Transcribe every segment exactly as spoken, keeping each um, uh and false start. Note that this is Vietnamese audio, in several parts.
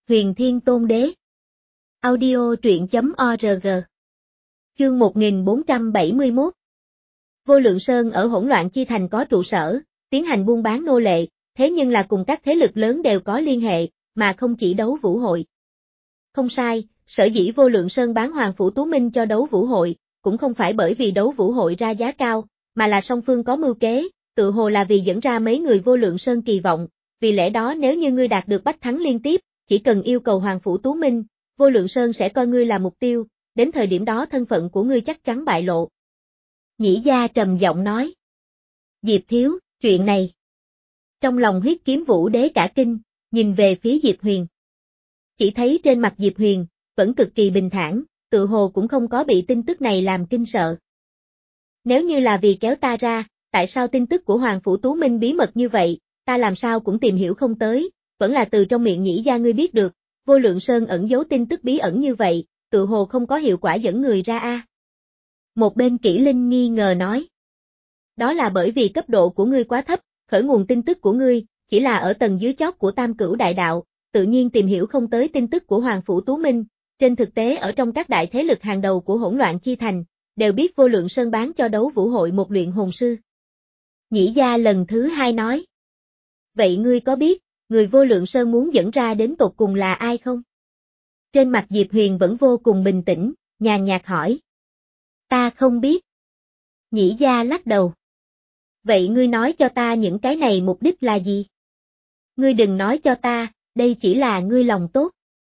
Huyền Thiên Tôn Đế. Audio truyện chấm org. Chương một nghìn bốn trăm bảy mươi mốt. Vô Lượng Sơn ở hỗn loạn chi thành có trụ sở, tiến hành buôn bán nô lệ, thế nhưng là cùng các thế lực lớn đều có liên hệ, mà không chỉ đấu vũ hội. Không sai, sở dĩ Vô Lượng Sơn bán Hoàng Phủ Tú Minh cho đấu vũ hội, cũng không phải bởi vì đấu vũ hội ra giá cao, mà là song phương có mưu kế, tự hồ là vì dẫn ra mấy người Vô Lượng Sơn kỳ vọng, vì lẽ đó nếu như ngươi đạt được bách thắng liên tiếp, chỉ cần yêu cầu Hoàng Phủ Tú Minh, Vô Lượng Sơn sẽ coi ngươi là mục tiêu, đến thời điểm đó thân phận của ngươi chắc chắn bại lộ. Nhĩ Gia trầm giọng nói. Diệp Thiếu, chuyện này. Trong lòng Huyết Kiếm Vũ Đế cả kinh, nhìn về phía Diệp Huyền. Chỉ thấy trên mặt Diệp Huyền, vẫn cực kỳ bình thản, tự hồ cũng không có bị tin tức này làm kinh sợ. Nếu như là vì kéo ta ra, tại sao tin tức của Hoàng Phủ Tú Minh bí mật như vậy, ta làm sao cũng tìm hiểu không tới, vẫn là từ trong miệng Nhĩ Gia ngươi biết được, Vô Lượng Sơn ẩn giấu tin tức bí ẩn như vậy, tự hồ không có hiệu quả dẫn người ra a. Một bên Kỷ Linh nghi ngờ nói. Đó là bởi vì cấp độ của ngươi quá thấp, khởi nguồn tin tức của ngươi, chỉ là ở tầng dưới chót của Tam Cửu Đại Đạo, tự nhiên tìm hiểu không tới tin tức của Hoàng Phủ Tú Minh, trên thực tế ở trong các đại thế lực hàng đầu của hỗn loạn chi thành, đều biết Vô Lượng Sơn bán cho đấu vũ hội một luyện hồn sư. Nhĩ Gia lần thứ hai nói. Vậy ngươi có biết, người Vô Lượng Sơn muốn dẫn ra đến tột cùng là ai không? Trên mặt Diệp Huyền vẫn vô cùng bình tĩnh, nhàn nhạt hỏi. Ta không biết. Nhĩ Gia lắc đầu. Vậy ngươi nói cho ta những cái này mục đích là gì? Ngươi đừng nói cho ta, đây chỉ là ngươi lòng tốt.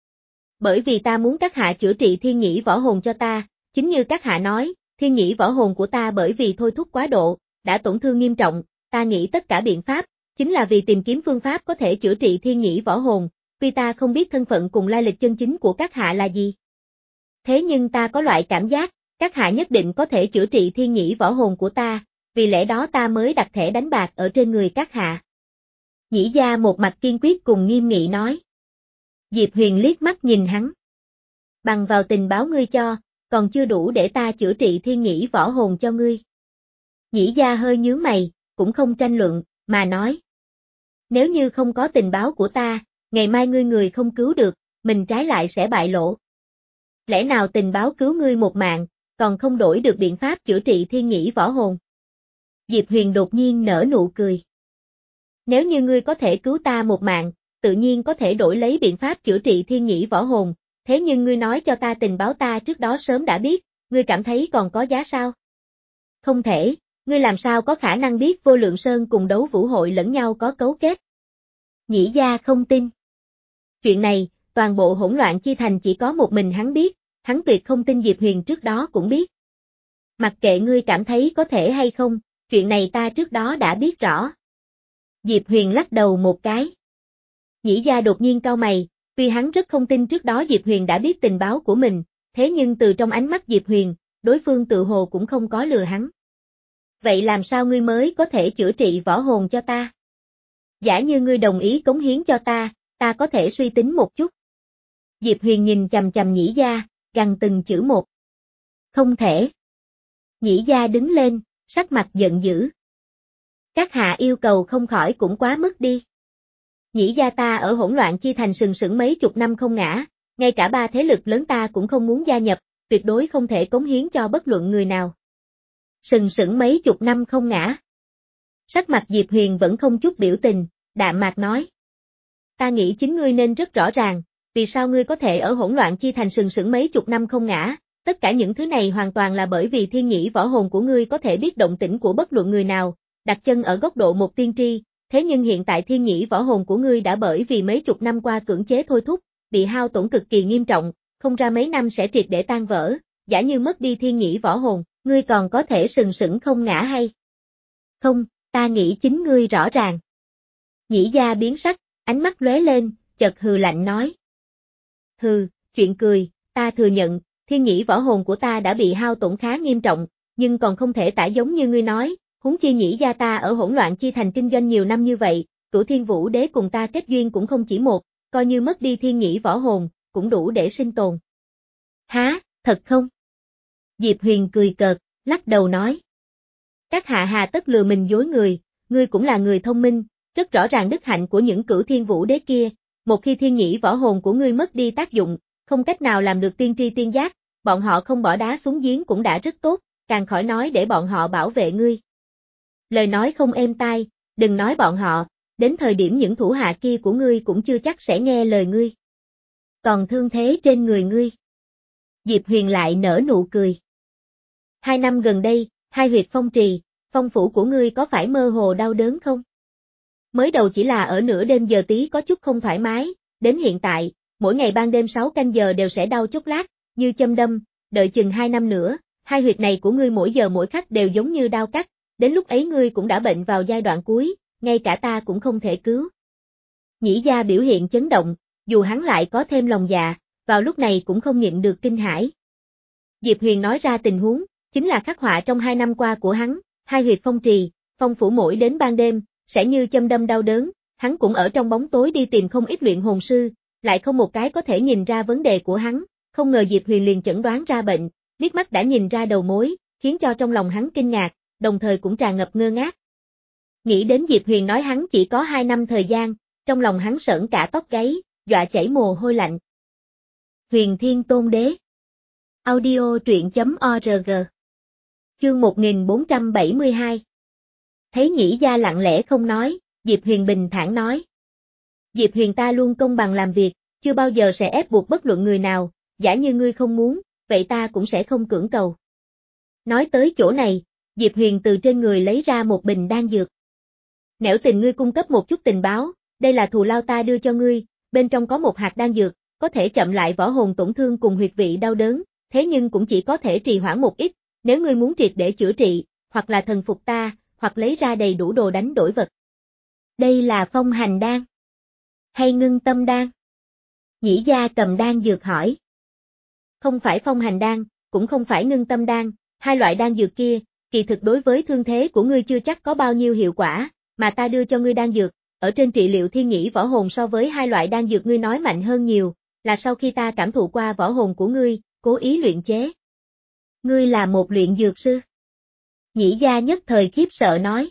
Bởi vì ta muốn các hạ chữa trị thiên nhĩ võ hồn cho ta, chính như các hạ nói, thiên nhĩ võ hồn của ta bởi vì thôi thúc quá độ, đã tổn thương nghiêm trọng, ta nghĩ tất cả biện pháp, chính là vì tìm kiếm phương pháp có thể chữa trị thiên nhĩ võ hồn, tuy ta không biết thân phận cùng lai lịch chân chính của các hạ là gì. Thế nhưng ta có loại cảm giác, các hạ nhất định có thể chữa trị thiên nhĩ võ hồn của ta, vì lẽ đó ta mới đặt thẻ đánh bạc ở trên người các hạ. Nhĩ Gia một mặt kiên quyết cùng nghiêm nghị nói. Diệp Huyền liếc mắt nhìn hắn. Bằng vào tình báo ngươi cho, còn chưa đủ để ta chữa trị thiên nhĩ võ hồn cho ngươi. Nhĩ Gia hơi nhướng mày, cũng không tranh luận, mà nói. Nếu như không có tình báo của ta, ngày mai ngươi người không cứu được, mình trái lại sẽ bại lộ. Lẽ nào tình báo cứu ngươi một mạng, còn không đổi được biện pháp chữa trị thiên nhĩ võ hồn? Diệp Huyền đột nhiên nở nụ cười. Nếu như ngươi có thể cứu ta một mạng, tự nhiên có thể đổi lấy biện pháp chữa trị thiên nhĩ võ hồn, thế nhưng ngươi nói cho ta tình báo ta trước đó sớm đã biết, ngươi cảm thấy còn có giá sao? Không thể, ngươi làm sao có khả năng biết Vô Lượng Sơn cùng đấu vũ hội lẫn nhau có cấu kết? Nhĩ Gia không tin. Chuyện này, toàn bộ hỗn loạn chi thành chỉ có một mình hắn biết, hắn tuyệt không tin Diệp Huyền trước đó cũng biết. Mặc kệ ngươi cảm thấy có thể hay không, chuyện này ta trước đó đã biết rõ. Diệp Huyền lắc đầu một cái. Nhĩ Gia đột nhiên cau mày, tuy hắn rất không tin trước đó Diệp Huyền đã biết tình báo của mình, thế nhưng từ trong ánh mắt Diệp Huyền, đối phương tự hồ cũng không có lừa hắn. Vậy làm sao ngươi mới có thể chữa trị võ hồn cho ta? Giả như ngươi đồng ý cống hiến cho ta, ta có thể suy tính một chút. Diệp Huyền nhìn chằm chằm Nhĩ Gia, gằn từng chữ một. Không thể. Nhĩ Gia đứng lên, sắc mặt giận dữ. Các hạ yêu cầu không khỏi cũng quá mức đi. Nhĩ Gia ta ở hỗn loạn chi thành sừng sững mấy chục năm không ngã, ngay cả ba thế lực lớn ta cũng không muốn gia nhập, tuyệt đối không thể cống hiến cho bất luận người nào. Sừng sững mấy chục năm không ngã. Sắc mặt Diệp Huyền vẫn không chút biểu tình, đạm mạc nói. Ta nghĩ chính ngươi nên rất rõ ràng, vì sao ngươi có thể ở hỗn loạn chi thành sừng sững mấy chục năm không ngã, tất cả những thứ này hoàn toàn là bởi vì thiên nhĩ võ hồn của ngươi có thể biết động tĩnh của bất luận người nào, đặt chân ở góc độ một tiên tri, thế nhưng hiện tại thiên nhĩ võ hồn của ngươi đã bởi vì mấy chục năm qua cưỡng chế thôi thúc, bị hao tổn cực kỳ nghiêm trọng, không ra mấy năm sẽ triệt để tan vỡ, giả như mất đi thiên nhĩ võ hồn, ngươi còn có thể sừng sững không ngã hay? Không, ta nghĩ chính ngươi rõ ràng. Nhĩ Gia biến sắc, ánh mắt lóe lên, chợt hừ lạnh nói. Hừ, chuyện cười, ta thừa nhận, thiên nhĩ võ hồn của ta đã bị hao tổn khá nghiêm trọng, nhưng còn không thể tả giống như ngươi nói, huống chi Nhĩ Gia ta ở hỗn loạn chi thành kinh doanh nhiều năm như vậy, Cửu Thiên Vũ Đế cùng ta kết duyên cũng không chỉ một, coi như mất đi thiên nhĩ võ hồn, cũng đủ để sinh tồn. Há, thật không? Diệp Huyền cười cợt, lắc đầu nói. Các hạ hà tất lừa mình dối người, ngươi cũng là người thông minh, rất rõ ràng đức hạnh của những Cửu Thiên Vũ Đế kia, một khi thiên nhĩ võ hồn của ngươi mất đi tác dụng, không cách nào làm được tiên tri tiên giác, bọn họ không bỏ đá xuống giếng cũng đã rất tốt, càng khỏi nói để bọn họ bảo vệ ngươi. Lời nói không êm tai, đừng nói bọn họ, đến thời điểm những thủ hạ kia của ngươi cũng chưa chắc sẽ nghe lời ngươi. Còn thương thế trên người ngươi. Diệp Huyền lại nở nụ cười. Hai năm gần đây, hai huyệt phong trì, phong phủ của ngươi có phải mơ hồ đau đớn không? Mới đầu chỉ là ở nửa đêm giờ tí có chút không thoải mái, đến hiện tại, mỗi ngày ban đêm sáu canh giờ đều sẽ đau chốc lát, như châm đâm, đợi chừng hai năm nữa, hai huyệt này của ngươi mỗi giờ mỗi khắc đều giống như đao cắt, đến lúc ấy ngươi cũng đã bệnh vào giai đoạn cuối, ngay cả ta cũng không thể cứu. Nhĩ gia biểu hiện chấn động, dù hắn lại có thêm lòng dạ, vào lúc này cũng không nhịn được kinh hãi. Diệp Huyền nói ra tình huống, chính là khắc họa trong hai năm qua của hắn, hai huyệt phong trì, phong phủ mỗi đến ban đêm, sẽ như châm đâm đau đớn, hắn cũng ở trong bóng tối đi tìm không ít luyện hồn sư, lại không một cái có thể nhìn ra vấn đề của hắn, không ngờ Diệp Huyền liền chẩn đoán ra bệnh, liếc mắt đã nhìn ra đầu mối, khiến cho trong lòng hắn kinh ngạc, đồng thời cũng tràn ngập ngơ ngác. Nghĩ đến Diệp Huyền nói hắn chỉ có hai năm thời gian, trong lòng hắn sởn cả tóc gáy, dọa chảy mồ hôi lạnh. Huyền Thiên Tôn Đế. Audio truyện chấm org. Chương một nghìn bốn trăm bảy mươi hai. Thấy Nhĩ gia lặng lẽ không nói, Diệp Huyền bình thản nói. Diệp Huyền ta luôn công bằng làm việc, chưa bao giờ sẽ ép buộc bất luận người nào, giả như ngươi không muốn, vậy ta cũng sẽ không cưỡng cầu. Nói tới chỗ này, Diệp Huyền từ trên người lấy ra một bình đan dược. Nẻo tình ngươi cung cấp một chút tình báo, đây là thù lao ta đưa cho ngươi, bên trong có một hạt đan dược, có thể chậm lại võ hồn tổn thương cùng huyệt vị đau đớn, thế nhưng cũng chỉ có thể trì hoãn một ít, nếu ngươi muốn triệt để chữa trị, hoặc là thần phục ta, hoặc lấy ra đầy đủ đồ đánh đổi vật. Đây là phong hành đan, hay ngưng tâm đan? Nhĩ gia cầm đan dược hỏi. Không phải phong hành đan, cũng không phải ngưng tâm đan, hai loại đan dược kia, kỳ thực đối với thương thế của ngươi chưa chắc có bao nhiêu hiệu quả, mà ta đưa cho ngươi đan dược, ở trên trị liệu thiên nhĩ võ hồn so với hai loại đan dược ngươi nói mạnh hơn nhiều, là sau khi ta cảm thụ qua võ hồn của ngươi, cố ý luyện chế. Ngươi là một luyện dược sư. Nhĩ gia nhất thời khiếp sợ nói.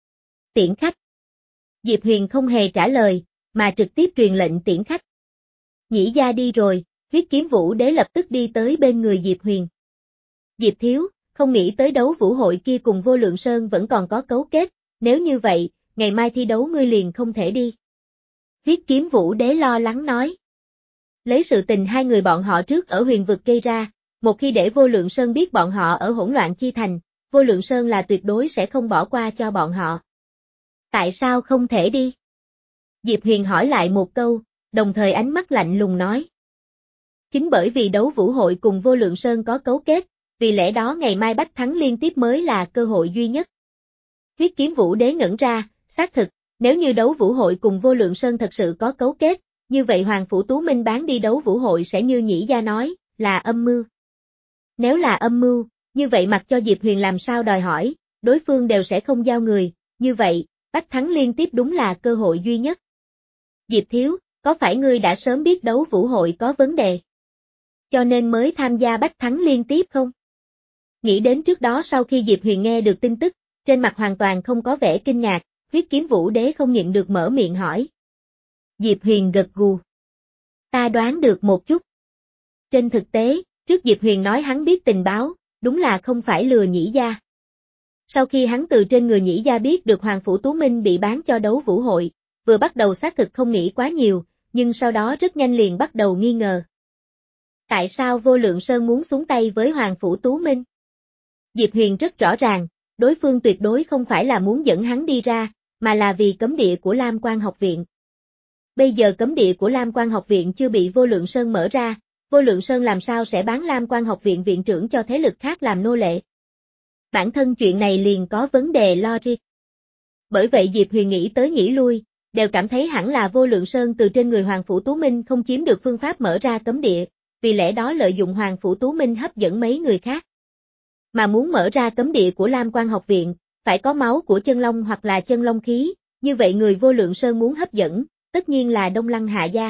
Tiễn khách. Diệp Huyền không hề trả lời, mà trực tiếp truyền lệnh tiễn khách. Nhĩ gia đi rồi, huyết kiếm vũ đế lập tức đi tới bên người Diệp Huyền. Diệp thiếu, không nghĩ tới đấu vũ hội kia cùng Vô Lượng Sơn vẫn còn có cấu kết, nếu như vậy, ngày mai thi đấu ngươi liền không thể đi. Huyết kiếm vũ đế lo lắng nói. Lấy sự tình hai người bọn họ trước ở huyền vực gây ra, một khi để Vô Lượng Sơn biết bọn họ ở hỗn loạn chi thành, Vô Lượng Sơn là tuyệt đối sẽ không bỏ qua cho bọn họ. Tại sao không thể đi? Diệp Huyền hỏi lại một câu, đồng thời ánh mắt lạnh lùng nói. Chính bởi vì đấu vũ hội cùng Vô Lượng Sơn có cấu kết, vì lẽ đó ngày mai bách thắng liên tiếp mới là cơ hội duy nhất. Huyết kiếm vũ đế ngẩn ra, xác thực, nếu như đấu vũ hội cùng Vô Lượng Sơn thật sự có cấu kết, như vậy Hoàng Phủ Tú Minh bán đi đấu vũ hội sẽ như Nhĩ gia nói, là âm mưu. Nếu là âm mưu, như vậy mặc cho Diệp Huyền làm sao đòi hỏi, đối phương đều sẽ không giao người, như vậy, bách thắng liên tiếp đúng là cơ hội duy nhất. Diệp thiếu, có phải ngươi đã sớm biết đấu vũ hội có vấn đề, cho nên mới tham gia bách thắng liên tiếp không? Nghĩ đến trước đó sau khi Diệp Huyền nghe được tin tức, trên mặt hoàn toàn không có vẻ kinh ngạc, huyết kiếm vũ đế không nhịn được mở miệng hỏi. Diệp Huyền gật gù. Ta đoán được một chút. Trên thực tế, trước Diệp Huyền nói hắn biết tình báo, đúng là không phải lừa Nhĩ gia. Sau khi hắn từ trên người Nhĩ gia biết được Hoàng Phủ Tú Minh bị bán cho đấu vũ hội, vừa bắt đầu xác thực không nghĩ quá nhiều, nhưng sau đó rất nhanh liền bắt đầu nghi ngờ. Tại sao Vô Lượng Sơn muốn xuống tay với Hoàng Phủ Tú Minh? Diệp Huyền rất rõ ràng, đối phương tuyệt đối không phải là muốn dẫn hắn đi ra, mà là vì cấm địa của Lam Quan học viện. Bây giờ cấm địa của Lam Quan học viện chưa bị Vô Lượng Sơn mở ra, Vô Lượng Sơn làm sao sẽ bán Lam Quan học viện viện trưởng cho thế lực khác làm nô lệ? Bản thân chuyện này liền có vấn đề logic. Bởi vậy Diệp Huyền nghĩ tới nghĩ lui, đều cảm thấy hẳn là Vô Lượng Sơn từ trên người Hoàng Phủ Tú Minh không chiếm được phương pháp mở ra cấm địa, vì lẽ đó lợi dụng Hoàng Phủ Tú Minh hấp dẫn mấy người khác. Mà muốn mở ra cấm địa của Lam Quan học viện, phải có máu của chân long hoặc là chân long khí, như vậy người Vô Lượng Sơn muốn hấp dẫn, tất nhiên là Đông Lăng Hạ Gia.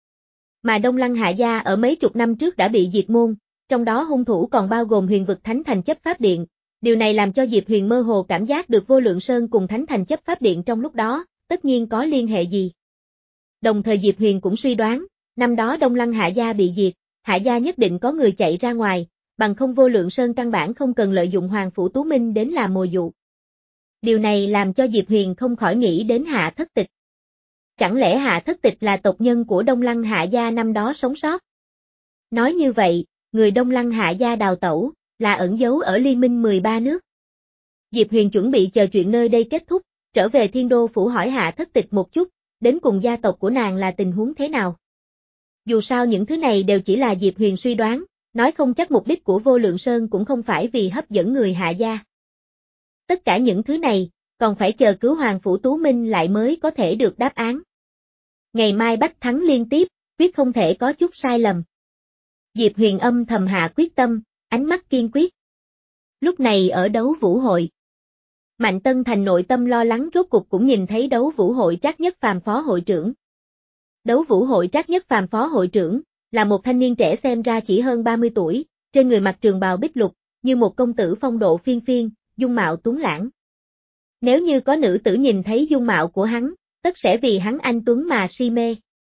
Mà Đông Lăng Hạ Gia ở mấy chục năm trước đã bị diệt môn, trong đó hung thủ còn bao gồm Huyền vực Thánh Thành Chấp Pháp Điện, điều này làm cho Diệp Huyền mơ hồ cảm giác được Vô Lượng Sơn cùng Thánh Thành Chấp Pháp Điện trong lúc đó, tất nhiên có liên hệ gì. Đồng thời Diệp Huyền cũng suy đoán, năm đó Đông Lăng Hạ gia bị diệt, Hạ gia nhất định có người chạy ra ngoài, bằng không Vô Lượng Sơn căn bản không cần lợi dụng Hoàng Phủ Tú Minh đến làm mồi dụ. Điều này làm cho Diệp Huyền không khỏi nghĩ đến Hạ Thất Tịch. Chẳng lẽ Hạ Thất Tịch là tộc nhân của Đông Lăng Hạ gia năm đó sống sót? Nói như vậy, người Đông Lăng Hạ gia đào tẩu, là ẩn giấu ở Liên minh mười ba nước. Diệp Huyền chuẩn bị chờ chuyện nơi đây kết thúc, trở về Thiên Đô Phủ hỏi Hạ Thất Tịch một chút, đến cùng gia tộc của nàng là tình huống thế nào. Dù sao những thứ này đều chỉ là Diệp Huyền suy đoán, nói không chắc mục đích của Vô Lượng Sơn cũng không phải vì hấp dẫn người Hạ gia. Tất cả những thứ này, còn phải chờ cứu Hoàng Phủ Tú Minh lại mới có thể được đáp án. Ngày mai bách thắng liên tiếp, quyết không thể có chút sai lầm. Diệp Huyền âm thầm hạ quyết tâm, ánh mắt kiên quyết. Lúc này ở đấu vũ hội, Mạnh Tân Thành nội tâm lo lắng rốt cục cũng nhìn thấy đấu vũ hội Trác Nhất Phàm phó hội trưởng. Đấu vũ hội Trác Nhất Phàm phó hội trưởng, là một thanh niên trẻ xem ra chỉ hơn ba mươi tuổi, trên người mặc trường bào bích lục, như một công tử phong độ phiên phiên, dung mạo tuấn lãng. Nếu như có nữ tử nhìn thấy dung mạo của hắn, tất sẽ vì hắn anh tuấn mà si mê.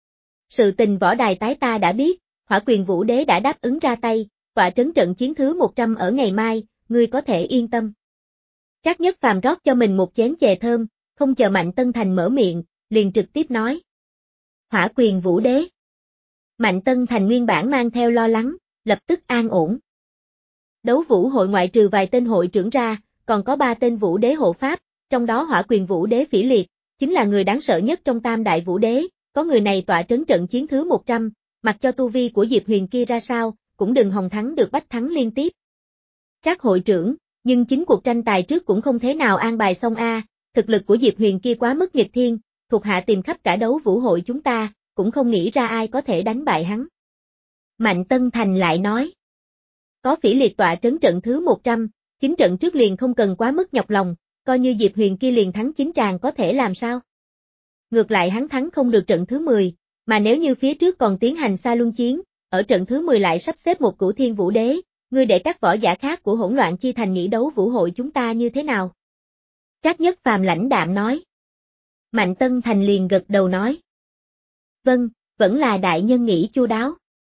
Sự tình võ đài tái ta đã biết, Hỏa Quyền Vũ Đế đã đáp ứng ra tay, tọa trấn trận chiến thứ một trăm ở ngày mai, ngươi có thể yên tâm. Trác Nhất Phàm rót cho mình một chén chè thơm, không chờ Mạnh Tân Thành mở miệng, liền trực tiếp nói. Hỏa Quyền Vũ Đế. Mạnh Tân Thành nguyên bản mang theo lo lắng, lập tức an ổn. Đấu vũ hội ngoại trừ vài tên hội trưởng ra, còn có ba tên vũ đế hộ pháp, trong đó Hỏa Quyền Vũ Đế Phỉ Liệt, chính là người đáng sợ nhất trong tam đại vũ đế, có người này tọa trấn trận chiến thứ một trăm, mặc cho tu vi của Diệp Huyền kia ra sao, cũng đừng hòng thắng được bách thắng liên tiếp. Trác hội trưởng, nhưng chính cuộc tranh tài trước cũng không thế nào an bài xong a, thực lực của Diệp Huyền kia quá mức nghịch thiên, thuộc hạ tìm khắp cả đấu vũ hội chúng ta, cũng không nghĩ ra ai có thể đánh bại hắn. Mạnh Tân Thành lại nói. Có Phỉ Liệt tọa trấn trận thứ một trăm, chính trận trước liền không cần quá mức nhọc lòng, coi như Diệp Huyền kia liền thắng chín tràng có thể làm sao. Ngược lại hắn thắng không được trận thứ mười, mà nếu như phía trước còn tiến hành xa luân chiến, ở trận thứ mười lại sắp xếp một cửu thiên vũ đế, ngươi để các võ giả khác của hỗn loạn chi thành nghĩ đấu vũ hội chúng ta như thế nào? Trác Nhất Phàm lãnh đạm nói. Mạnh Tân Thành liền gật đầu nói. Vâng, vẫn là đại nhân nghĩ chu đáo.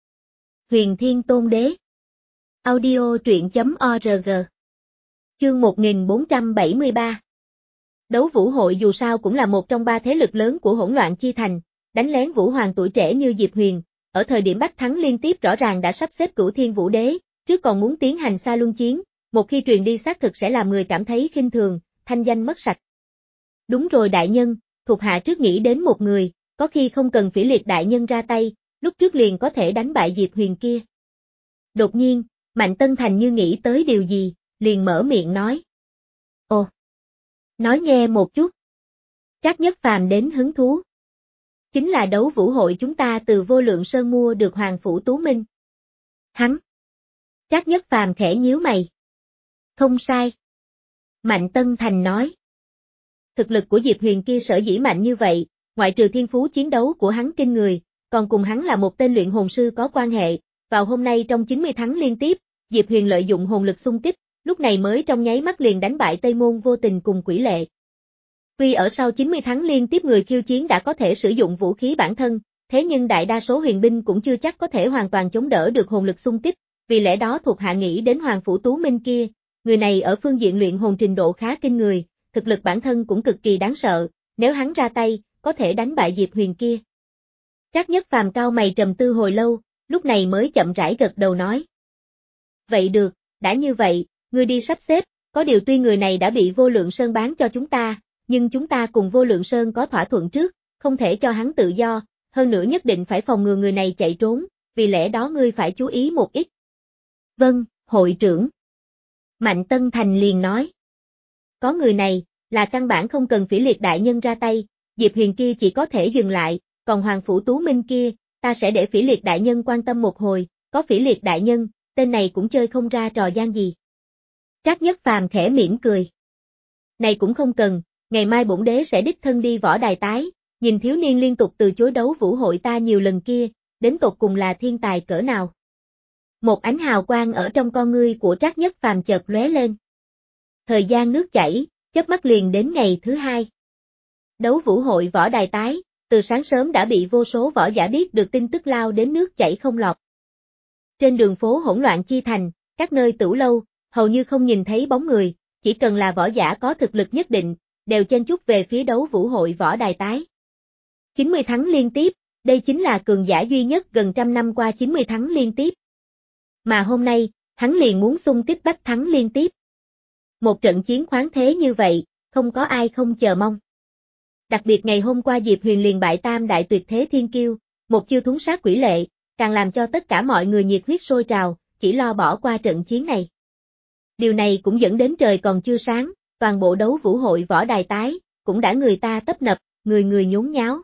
Huyền Thiên Tôn Đế. Audio truyện chấm org. Chương một nghìn bốn trăm bảy mươi ba. Đấu vũ hội dù sao cũng là một trong ba thế lực lớn của hỗn loạn chi thành, đánh lén vũ hoàng tuổi trẻ như Diệp Huyền, ở thời điểm bách thắng liên tiếp rõ ràng đã sắp xếp cửu thiên vũ đế, trước còn muốn tiến hành xa luân chiến, một khi truyền đi xác thực sẽ làm người cảm thấy khinh thường, thanh danh mất sạch. Đúng rồi đại nhân, thuộc hạ trước nghĩ đến một người, có khi không cần Phỉ Liệt đại nhân ra tay, lúc trước liền có thể đánh bại Diệp Huyền kia. Đột nhiên, Mạnh Tân Thành như nghĩ tới điều gì, liền mở miệng nói. Ồ, nói nghe một chút. Trác Nhất Phàm đến hứng thú. Chính là đấu vũ hội chúng ta từ Vô Lượng Sơn mua được Hoàng Phủ Tú Minh. Hắn. Trác Nhất Phàm khẽ nhíu mày. Không sai. Mạnh Tân Thành nói. Thực lực của Diệp Huyền kia sở dĩ mạnh như vậy, ngoại trừ thiên phú chiến đấu của hắn kinh người, còn cùng hắn là một tên luyện hồn sư có quan hệ, vào hôm nay trong chín mươi thắng liên tiếp, Diệp Huyền lợi dụng hồn lực xung kích, lúc này mới trong nháy mắt liền đánh bại Tây Môn Vô Tình cùng Quỷ Lệ. Tuy ở sau chín mươi thắng liên tiếp người khiêu chiến đã có thể sử dụng vũ khí bản thân, thế nhưng đại đa số huyền binh cũng chưa chắc có thể hoàn toàn chống đỡ được hồn lực xung kích, vì lẽ đó thuộc hạ nghĩ đến Hoàng Phủ Tú Minh kia, người này ở phương diện luyện hồn trình độ khá kinh người, thực lực bản thân cũng cực kỳ đáng sợ, nếu hắn ra tay, có thể đánh bại Diệp Huyền kia. Trác Nhất Phàm cao mày trầm tư hồi lâu, lúc này mới chậm rãi gật đầu nói. Vậy được, đã như vậy, ngươi đi sắp xếp, có điều tuy người này đã bị Vô Lượng Sơn bán cho chúng ta, nhưng chúng ta cùng Vô Lượng Sơn có thỏa thuận trước, không thể cho hắn tự do, hơn nữa nhất định phải phòng ngừa người này chạy trốn, vì lẽ đó ngươi phải chú ý một ít. Vâng, hội trưởng. Mạnh Tân Thành liền nói. Có người này, là căn bản không cần Phỉ Liệt đại nhân ra tay, Diệp Huyền kia chỉ có thể dừng lại, còn Hoàng Phủ Tú Minh kia, ta sẽ để Phỉ Liệt đại nhân quan tâm một hồi, có Phỉ Liệt đại nhân, tên này cũng chơi không ra trò gian gì. Trác Nhất Phàm khẽ mỉm cười. Này cũng không cần, ngày mai bổn đế sẽ đích thân đi võ đài tái, nhìn thiếu niên liên tục từ chối đấu vũ hội ta nhiều lần kia, đến tột cùng là thiên tài cỡ nào. Một ánh hào quang ở trong con ngươi của Trác Nhất Phàm chợt lóe lên. Thời gian nước chảy, chớp mắt liền đến ngày thứ hai. Đấu vũ hội võ đài tái, từ sáng sớm đã bị vô số võ giả biết được tin tức lao đến nước chảy không lọt. Trên đường phố hỗn loạn chi thành, các nơi tửu lâu, hầu như không nhìn thấy bóng người, chỉ cần là võ giả có thực lực nhất định, đều chen chúc về phía đấu vũ hội võ đài tái. chín mươi thắng liên tiếp, đây chính là cường giả duy nhất gần trăm năm qua chín mươi thắng liên tiếp. Mà hôm nay, hắn liền muốn xung kích bách thắng liên tiếp. Một trận chiến khoáng thế như vậy, không có ai không chờ mong. Đặc biệt ngày hôm qua Diệp Huyền liền bại tam đại tuyệt thế thiên kiêu, một chiêu thúng sát quỷ lệ, càng làm cho tất cả mọi người nhiệt huyết sôi trào, chỉ lo bỏ qua trận chiến này. Điều này cũng dẫn đến trời còn chưa sáng, toàn bộ đấu vũ hội võ đài tái, cũng đã người ta tấp nập, người người nhốn nháo.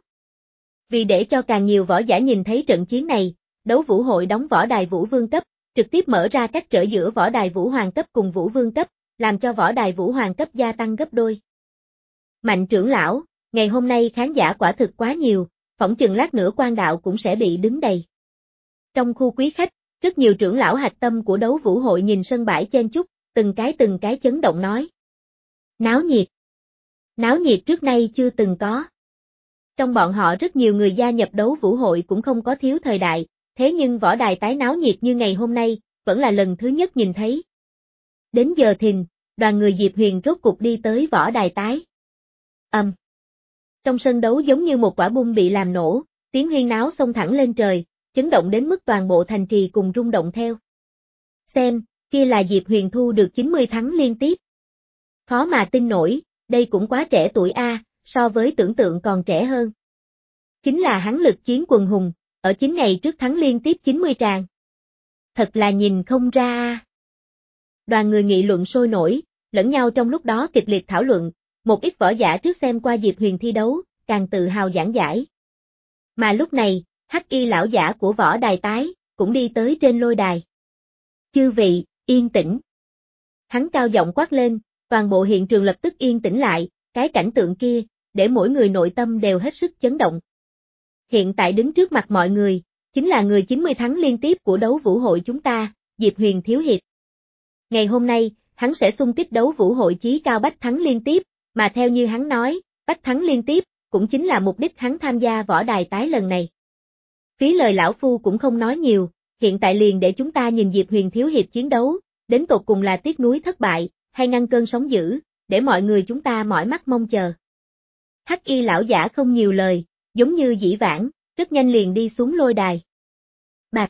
Vì để cho càng nhiều võ giả nhìn thấy trận chiến này, đấu vũ hội đóng võ đài vũ vương cấp, trực tiếp mở ra cách trở giữa võ đài vũ hoàng cấp cùng vũ vương cấp, làm cho võ đài vũ hoàng cấp gia tăng gấp đôi. Mạnh trưởng lão, ngày hôm nay khán giả quả thực quá nhiều, phỏng chừng lát nữa quan đạo cũng sẽ bị đứng đầy. Trong khu quý khách, rất nhiều trưởng lão hạch tâm của đấu vũ hội nhìn sân bãi chen chúc, từng cái từng cái chấn động nói. Náo nhiệt. Náo nhiệt trước nay chưa từng có. Trong bọn họ rất nhiều người gia nhập đấu vũ hội cũng không có thiếu thời đại, thế nhưng võ đài tái náo nhiệt như ngày hôm nay, vẫn là lần thứ nhất nhìn thấy. Đến giờ thìn, đoàn người Diệp Huyền rốt cục đi tới võ đài tái. Âm. Um. Trong sân đấu giống như một quả bom bị làm nổ, tiếng huyên náo xông thẳng lên trời, chấn động đến mức toàn bộ thành trì cùng rung động theo. Xem, kia là Diệp Huyền thu được chín mươi thắng liên tiếp. Khó mà tin nổi, đây cũng quá trẻ tuổi a, so với tưởng tượng còn trẻ hơn. Chính là hắn lực chiến quần hùng, ở chín ngày trước thắng liên tiếp chín mươi tràng. Thật là nhìn không ra a. Đoàn người nghị luận sôi nổi, lẫn nhau trong lúc đó kịch liệt thảo luận, một ít võ giả trước xem qua Diệp Huyền thi đấu, càng tự hào giảng giải. Mà lúc này, hắc y lão giả của võ đài tái, cũng đi tới trên lôi đài. Chư vị, yên tĩnh. Hắn cao giọng quát lên, toàn bộ hiện trường lập tức yên tĩnh lại, cái cảnh tượng kia, để mỗi người nội tâm đều hết sức chấn động. Hiện tại đứng trước mặt mọi người, chính là người chín mươi thắng liên tiếp của đấu vũ hội chúng ta, Diệp Huyền thiếu hiệp. Ngày hôm nay, hắn sẽ xung kích đấu vũ hội chí cao bách thắng liên tiếp, mà theo như hắn nói, bách thắng liên tiếp, cũng chính là mục đích hắn tham gia võ đài tái lần này. Phí lời lão phu cũng không nói nhiều, hiện tại liền để chúng ta nhìn Diệp Huyền thiếu hiệp chiến đấu, đến tột cùng là tiếc nuối thất bại, hay ngăn cơn sóng dữ, để mọi người chúng ta mỏi mắt mong chờ. Hắc y lão giả không nhiều lời, giống như dĩ vãng, rất nhanh liền đi xuống lôi đài. Bạc.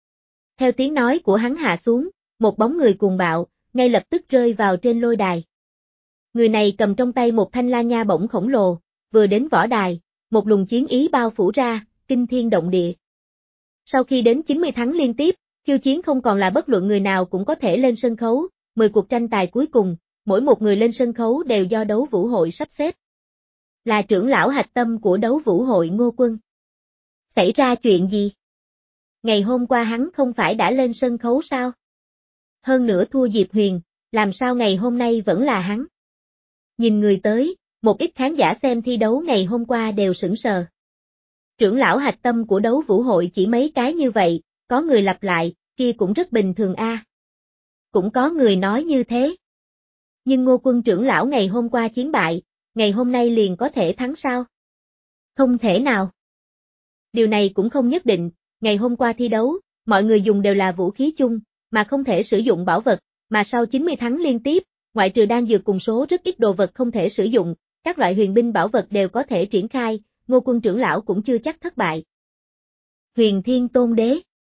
Theo tiếng nói của hắn hạ xuống, một bóng người cuồng bạo, ngay lập tức rơi vào trên lôi đài. Người này cầm trong tay một thanh la nha bổng khổng lồ, vừa đến võ đài, một luồng chiến ý bao phủ ra, kinh thiên động địa. Sau khi đến chín mươi thắng liên tiếp, khiêu chiến không còn là bất luận người nào cũng có thể lên sân khấu, mười cuộc tranh tài cuối cùng, mỗi một người lên sân khấu đều do đấu vũ hội sắp xếp. Là trưởng lão hạch tâm của đấu vũ hội Ngô Quân. Xảy ra chuyện gì? Ngày hôm qua hắn không phải đã lên sân khấu sao? Hơn nữa thua Diệp Huyền, làm sao ngày hôm nay vẫn là hắn? Nhìn người tới, một ít khán giả xem thi đấu ngày hôm qua đều sững sờ. Trưởng lão hạch tâm của đấu vũ hội chỉ mấy cái như vậy, có người lặp lại, kia cũng rất bình thường a. À. Cũng có người nói như thế. Nhưng Ngô Quân trưởng lão ngày hôm qua chiến bại, ngày hôm nay liền có thể thắng sao? Không thể nào. Điều này cũng không nhất định, ngày hôm qua thi đấu, mọi người dùng đều là vũ khí chung, mà không thể sử dụng bảo vật, mà sau chín mươi thắng liên tiếp, ngoại trừ đan dược cùng số rất ít đồ vật không thể sử dụng, các loại huyền binh bảo vật đều có thể triển khai, Ngô Quân trưởng lão cũng chưa chắc thất bại. Huyền Thiên Tôn Đế.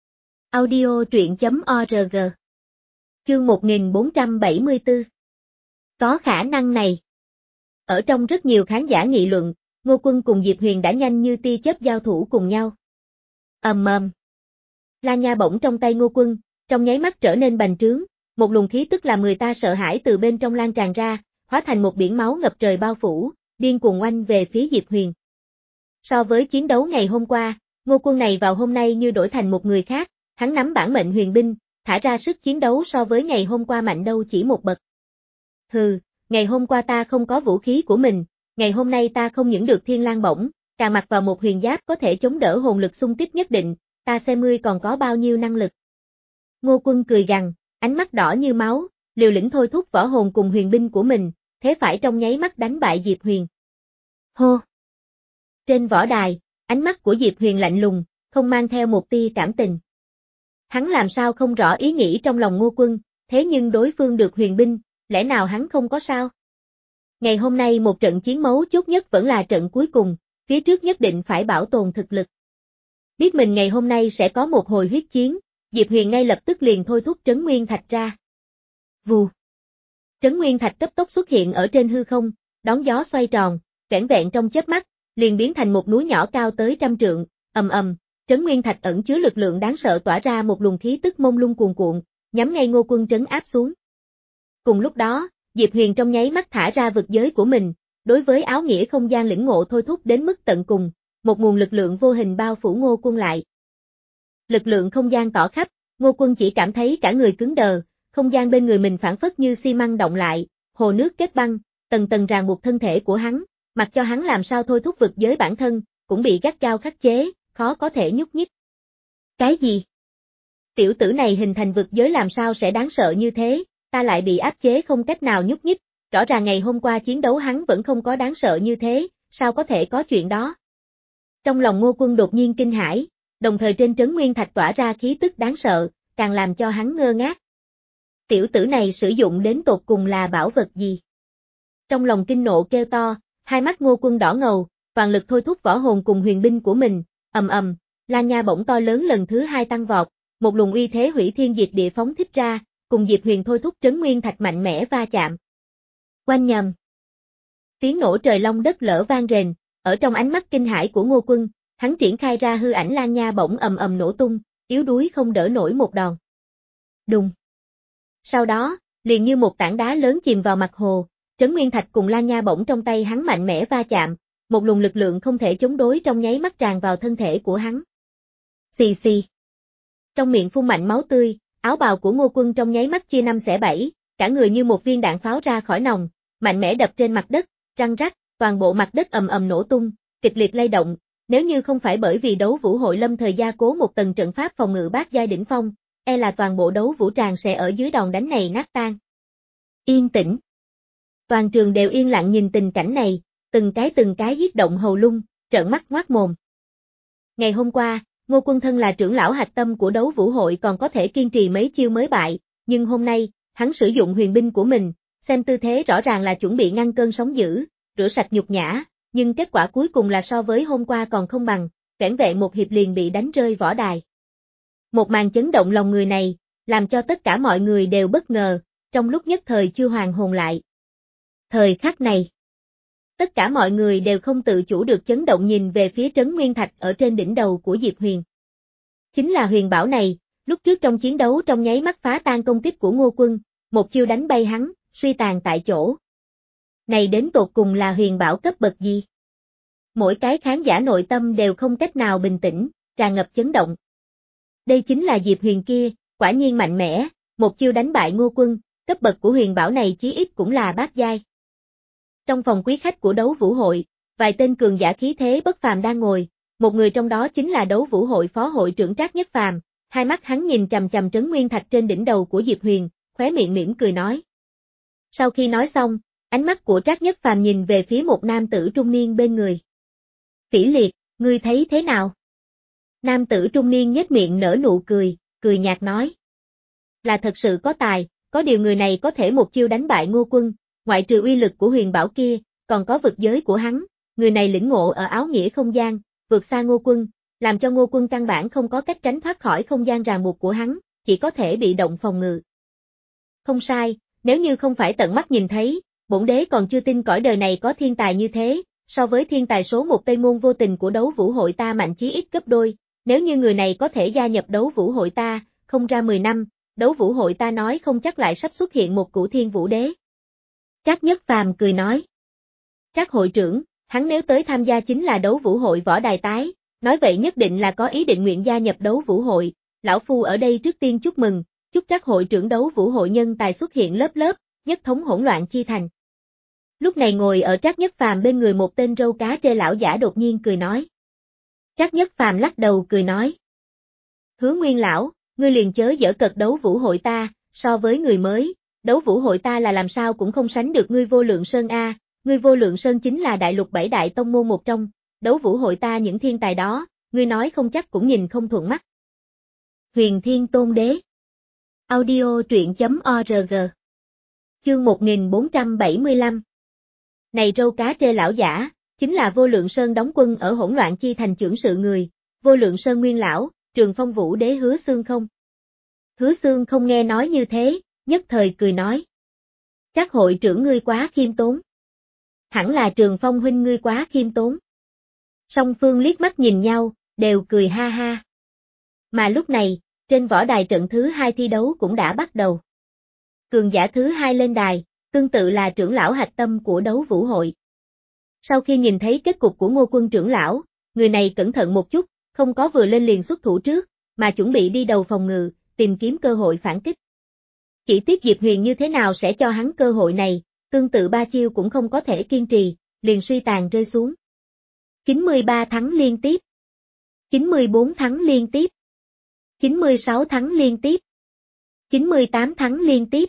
Audio truyện chấm org. Chương một nghìn bốn trăm bảy mươi tư. Có khả năng này. Ở trong rất nhiều khán giả nghị luận, Ngô Quân cùng Diệp Huyền đã nhanh như tia chớp giao thủ cùng nhau. Ầm ầm. La nha bổng trong tay Ngô Quân, trong nháy mắt trở nên bành trướng, một luồng khí tức làm người ta sợ hãi từ bên trong lan tràn ra, hóa thành một biển máu ngập trời bao phủ, điên cuồng oanh về phía Diệp Huyền. So với chiến đấu ngày hôm qua, Ngô Quân này vào hôm nay như đổi thành một người khác, hắn nắm bản mệnh huyền binh, thả ra sức chiến đấu so với ngày hôm qua mạnh đâu chỉ một bậc. Hừ, ngày hôm qua ta không có vũ khí của mình, ngày hôm nay ta không những được thiên lang bổng, càng mặc vào một huyền giáp có thể chống đỡ hồn lực xung kích nhất định, ta xem ngươi còn có bao nhiêu năng lực. Ngô Quân cười gằn, ánh mắt đỏ như máu, liều lĩnh thôi thúc võ hồn cùng huyền binh của mình, thế phải trong nháy mắt đánh bại Diệp Huyền. Hô! Trên võ đài, ánh mắt của Diệp Huyền lạnh lùng, không mang theo một tia cảm tình. Hắn làm sao không rõ ý nghĩ trong lòng Ngô Quân, thế nhưng đối phương được huyền binh, lẽ nào hắn không có sao? Ngày hôm nay một trận chiến mấu chốt nhất vẫn là trận cuối cùng, phía trước nhất định phải bảo tồn thực lực. Biết mình ngày hôm nay sẽ có một hồi huyết chiến, Diệp Huyền ngay lập tức liền thôi thúc Trấn Nguyên Thạch ra. Vù. Trấn Nguyên Thạch cấp tốc xuất hiện ở trên hư không, đón gió xoay tròn, vẻn vẹn trong chớp mắt, liền biến thành một núi nhỏ cao tới trăm trượng, ầm ầm, Trấn Nguyên Thạch ẩn chứa lực lượng đáng sợ tỏa ra một luồng khí tức mông lung cuồn cuộn, nhắm ngay Ngô Quân trấn áp xuống. Cùng lúc đó, Diệp Huyền trong nháy mắt thả ra vực giới của mình, đối với áo nghĩa không gian lĩnh ngộ thôi thúc đến mức tận cùng, một nguồn lực lượng vô hình bao phủ Ngô Quân lại. Lực lượng không gian tỏ khắp, Ngô Quân chỉ cảm thấy cả người cứng đờ, không gian bên người mình phản phất như xi măng động lại, hồ nước kết băng, tầng tầng ràng buộc thân thể của hắn, mặc cho hắn làm sao thôi thúc vực giới bản thân, cũng bị gắt gao khắc chế, khó có thể nhúc nhích. Cái gì? Tiểu tử này hình thành vực giới làm sao sẽ đáng sợ như thế, ta lại bị áp chế không cách nào nhúc nhích, rõ ràng ngày hôm qua chiến đấu hắn vẫn không có đáng sợ như thế, sao có thể có chuyện đó? Trong lòng Ngô Quân đột nhiên kinh hãi, đồng thời trên Trấn Nguyên Thạch tỏa ra khí tức đáng sợ, càng làm cho hắn ngơ ngác. Tiểu tử này sử dụng đến tột cùng là bảo vật gì? Trong lòng kinh nộ kêu to, hai mắt Ngô Quân đỏ ngầu, toàn lực thôi thúc võ hồn cùng huyền binh của mình, ầm ầm, Lan Nha bổng to lớn lần thứ hai tăng vọt, một luồng uy thế hủy thiên diệt địa phóng thích ra, cùng Diệp Huyền thôi thúc Trấn Nguyên Thạch mạnh mẽ va chạm. Oanh nhầm. Tiếng nổ trời long đất lở vang rền, ở trong ánh mắt kinh hãi của Ngô Quân, hắn triển khai ra hư ảnh Lan Nha bổng ầm ầm nổ tung, yếu đuối không đỡ nổi một đòn. Đùng. Sau đó, liền như một tảng đá lớn chìm vào mặt hồ, Trấn Nguyên Thạch cùng Lan Nha bổng trong tay hắn mạnh mẽ va chạm, một luồng lực lượng không thể chống đối trong nháy mắt tràn vào thân thể của hắn. Xì xì. Trong miệng phun mạnh máu tươi, áo bào của Ngô Quân trong nháy mắt chia năm xẻ bảy, cả người như một viên đạn pháo ra khỏi nòng, mạnh mẽ đập trên mặt đất, răng rắc, toàn bộ mặt đất ầm ầm nổ tung, kịch liệt lay động, nếu như không phải bởi vì đấu vũ hội lâm thời gia cố một tầng trận pháp phòng ngự bát giai đỉnh phong, e là toàn bộ đấu vũ tràng sẽ ở dưới đòn đánh này nát tan. Yên tĩnh. Toàn trường đều yên lặng nhìn tình cảnh này, từng cái từng cái hít động hầu lung, trợn mắt ngoác mồm. Ngày hôm qua, Ngô Quân thân là trưởng lão hạch tâm của đấu vũ hội còn có thể kiên trì mấy chiêu mới bại, nhưng hôm nay, hắn sử dụng huyền binh của mình, xem tư thế rõ ràng là chuẩn bị ngăn cơn sóng dữ, rửa sạch nhục nhã, nhưng kết quả cuối cùng là so với hôm qua còn không bằng, vẻn vẹn một hiệp liền bị đánh rơi võ đài. Một màn chấn động lòng người này, làm cho tất cả mọi người đều bất ngờ, trong lúc nhất thời chưa hoàn hồn lại. Thời khắc này, tất cả mọi người đều không tự chủ được chấn động nhìn về phía Trấn Nguyên Thạch ở trên đỉnh đầu của Diệp Huyền. Chính là huyền bảo này, lúc trước trong chiến đấu trong nháy mắt phá tan công kích của Ngô Quân, một chiêu đánh bay hắn, suy tàn tại chỗ. Này đến tột cùng là huyền bảo cấp bậc gì? Mỗi cái khán giả nội tâm đều không cách nào bình tĩnh, tràn ngập chấn động. Đây chính là Diệp Huyền kia, quả nhiên mạnh mẽ, một chiêu đánh bại Ngô Quân, cấp bậc của huyền bảo này chí ít cũng là bát giai. Trong phòng quý khách của đấu vũ hội, vài tên cường giả khí thế bất phàm đang ngồi, một người trong đó chính là đấu vũ hội phó hội trưởng Trác Nhất Phàm, hai mắt hắn nhìn chằm chằm Trấn Nguyên Thạch trên đỉnh đầu của Diệp Huyền, khóe miệng mỉm cười nói. Sau khi nói xong, ánh mắt của Trác Nhất Phàm nhìn về phía một nam tử trung niên bên người. Phỉ Liệt, ngươi thấy thế nào? Nam tử trung niên nhếch miệng nở nụ cười, cười nhạt nói. Là thật sự có tài, có điều người này có thể một chiêu đánh bại Ngô Quân, ngoại trừ uy lực của huyền bảo kia, còn có vực giới của hắn, người này lĩnh ngộ ở áo nghĩa không gian, vượt xa Ngô Quân, làm cho Ngô Quân căn bản không có cách tránh thoát khỏi không gian ràng buộc của hắn, chỉ có thể bị động phòng ngự. Không sai, nếu như không phải tận mắt nhìn thấy, bổn đế còn chưa tin cõi đời này có thiên tài như thế, so với thiên tài số một Tây Môn Vô Tình của đấu vũ hội ta mạnh chí ít gấp đôi, nếu như người này có thể gia nhập đấu vũ hội ta, không ra mười năm, đấu vũ hội ta nói không chắc lại sắp xuất hiện một cửu thiên vũ đế. Trác Nhất Phàm cười nói. Trác hội trưởng, hắn nếu tới tham gia chính là đấu vũ hội võ đài tái, nói vậy nhất định là có ý định nguyện gia nhập đấu vũ hội, lão phu ở đây trước tiên chúc mừng, chúc Trác hội trưởng đấu vũ hội nhân tài xuất hiện lớp lớp, nhất thống hỗn loạn chi thành. Lúc này ngồi ở Trác Nhất Phàm bên người một tên râu cá trê lão giả đột nhiên cười nói. Trác Nhất Phàm lắc đầu cười nói. Hứa Nguyên lão, ngươi liền chớ giở cợt đấu vũ hội ta, so với người mới, đấu vũ hội ta là làm sao cũng không sánh được ngươi Vô Lượng Sơn a, ngươi Vô Lượng Sơn chính là đại lục bảy đại tông môn một trong, đấu vũ hội ta những thiên tài đó, ngươi nói không chắc cũng nhìn không thuận mắt. Huyền Thiên Tôn Đế. Audio truyện chấm org. Chương một nghìn bốn trăm bảy mươi lăm. Này râu cá trê lão giả, chính là Vô Lượng Sơn đóng quân ở hỗn loạn chi thành trưởng sự người, Vô Lượng Sơn nguyên lão, Trường Phong Vũ Đế Hứa Xương không? Hứa Xương không nghe nói như thế, nhất thời cười nói. Trác hội trưởng ngươi quá khiêm tốn. Hẳn là Trường Phong huynh ngươi quá khiêm tốn. Song phương liếc mắt nhìn nhau, đều cười ha ha. Mà lúc này, trên võ đài trận thứ hai thi đấu cũng đã bắt đầu. Cường giả thứ hai lên đài, tương tự là trưởng lão hạch tâm của đấu vũ hội. Sau khi nhìn thấy kết cục của Ngô Quân trưởng lão, người này cẩn thận một chút, không có vừa lên liền xuất thủ trước, mà chuẩn bị đi đầu phòng ngự, tìm kiếm cơ hội phản kích. Chỉ tiếc Diệp Huyền như thế nào sẽ cho hắn cơ hội này, tương tự ba chiêu cũng không có thể kiên trì, liền suy tàn rơi xuống. chín mươi ba thắng liên tiếp. chín mươi bốn thắng liên tiếp. chín mươi sáu thắng liên tiếp. chín mươi tám thắng liên tiếp.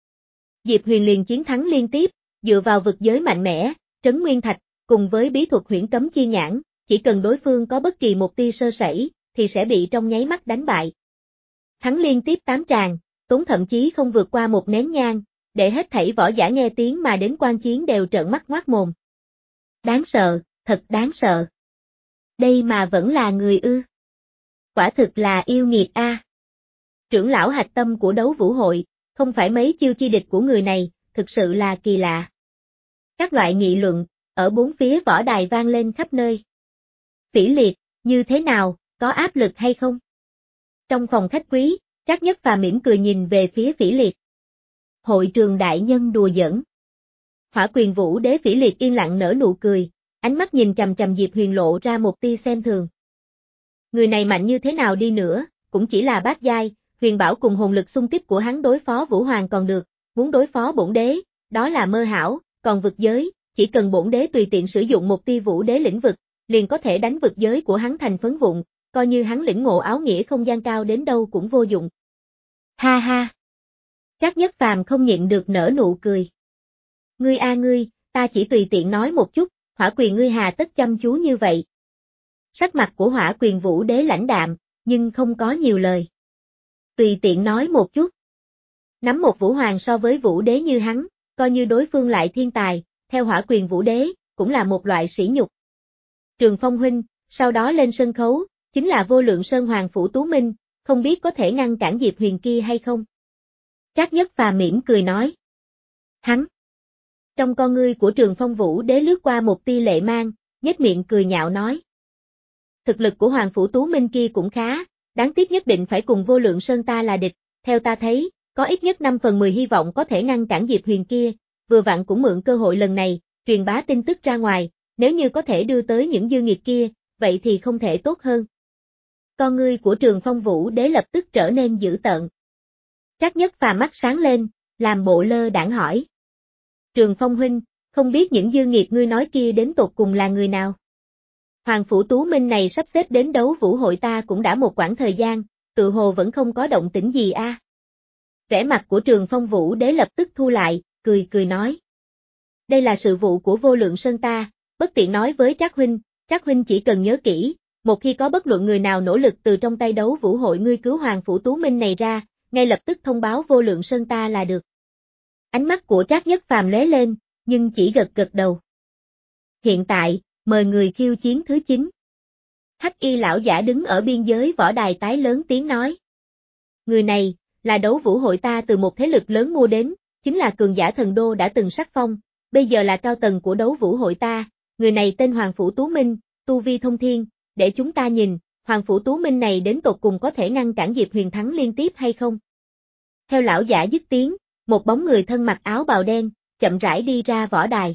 Diệp Huyền liền chiến thắng liên tiếp, dựa vào vực giới mạnh mẽ, trấn nguyên thạch, cùng với bí thuật huyễn cấm chi nhãn, chỉ cần đối phương có bất kỳ một tia sơ sẩy, thì sẽ bị trong nháy mắt đánh bại. Thắng liên tiếp tám tràng, tốn thậm chí không vượt qua một nén nhang, để hết thảy võ giả nghe tiếng mà đến quan chiến đều trợn mắt ngoác mồm. Đáng sợ, thật đáng sợ. Đây mà vẫn là người ư. Quả thực là yêu nghiệt a. À. Trưởng lão hạch tâm của đấu vũ hội, không phải mấy chiêu chi địch của người này, thực sự là kỳ lạ. Các loại nghị luận, ở bốn phía võ đài vang lên khắp nơi. Phỉ Liệt, như thế nào, có áp lực hay không? Trong phòng khách quý, Trác Nhất Phàm mỉm cười nhìn về phía Phỉ Liệt. Hội trường đại nhân đùa giỡn. Hỏa Quyền Vũ Đế Phỉ Liệt yên lặng nở nụ cười, ánh mắt nhìn chằm chằm Diệp Huyền lộ ra một tia xem thường. Người này mạnh như thế nào đi nữa, cũng chỉ là bát giai, huyền bảo cùng hồn lực xung kích của hắn đối phó Vũ Hoàng còn được, muốn đối phó bổn đế, đó là mơ hão, còn vực giới, chỉ cần bổn đế tùy tiện sử dụng một tia vũ đế lĩnh vực, liền có thể đánh vực giới của hắn thành phấn vụn, coi như hắn lĩnh ngộ áo nghĩa không gian cao đến đâu cũng vô dụng. Ha ha! Trác Nhất Phàm không nhịn được nở nụ cười. Ngươi a ngươi, ta chỉ tùy tiện nói một chút, Hỏa Quyền ngươi hà tất chăm chú như vậy. Sắc mặt của Hỏa Quyền Vũ Đế lãnh đạm, nhưng không có nhiều lời. Tùy tiện nói một chút. Nắm một Vũ Hoàng so với Vũ Đế như hắn, coi như đối phương lại thiên tài, theo Hỏa Quyền Vũ Đế, cũng là một loại sỉ nhục. Trường Phong huynh, sau đó lên sân khấu, chính là Vô Lượng Sơn Hoàng Phủ Tú Minh, không biết có thể ngăn cản Diệp Huyền kia hay không? Trác Nhất Phàm mỉm cười nói. Hắn. Trong con ngươi của Trường Phong Vũ Đế lướt qua một tia lệ mang, nhếch miệng cười nhạo nói. Thực lực của Hoàng Phủ Tú Minh kia cũng khá, đáng tiếc nhất định phải cùng Vô Lượng Sơn ta là địch, theo ta thấy, có ít nhất năm phần mười hy vọng có thể ngăn cản Diệp Huyền kia, vừa vặn cũng mượn cơ hội lần này, truyền bá tin tức ra ngoài, nếu như có thể đưa tới những dư nghiệt kia, vậy thì không thể tốt hơn. Con ngươi của Trường Phong Vũ Đế lập tức trở nên dữ tợn. Trác Nhất Phàm mắt sáng lên, làm bộ lơ đãng hỏi. Trường Phong huynh, không biết những dư nghiệt ngươi nói kia đến tột cùng là người nào? Hoàng Phủ Tú Minh này sắp xếp đến đấu vũ hội ta cũng đã một quãng thời gian, tự hồ vẫn không có động tĩnh gì a. À? Vẻ mặt của Trường Phong Vũ Đế lập tức thu lại, cười cười nói. Đây là sự vụ của Vô Lượng Sơn ta, bất tiện nói với Trác huynh, Trác huynh chỉ cần nhớ kỹ, một khi có bất luận người nào nỗ lực từ trong tay đấu vũ hội ngươi cứu Hoàng Phủ Tú Minh này ra, ngay lập tức thông báo Vô Lượng Sơn ta là được. Ánh mắt của Trác Nhất Phàm lóe lên, nhưng chỉ gật gật đầu. Hiện tại, mời người khiêu chiến thứ chín. Hắc y lão giả đứng ở biên giới võ đài tái lớn tiếng nói. Người này, là đấu vũ hội ta từ một thế lực lớn mua đến, chính là cường giả thần đô đã từng sắc phong, bây giờ là cao tầng của đấu vũ hội ta, người này tên Hoàng Phủ Tú Minh, tu vi thông thiên, để chúng ta nhìn, Hoàng Phủ Tú Minh này đến tột cùng có thể ngăn cản Diệp Huyền thắng liên tiếp hay không. Theo lão giả dứt tiếng, một bóng người thân mặc áo bào đen, chậm rãi đi ra võ đài.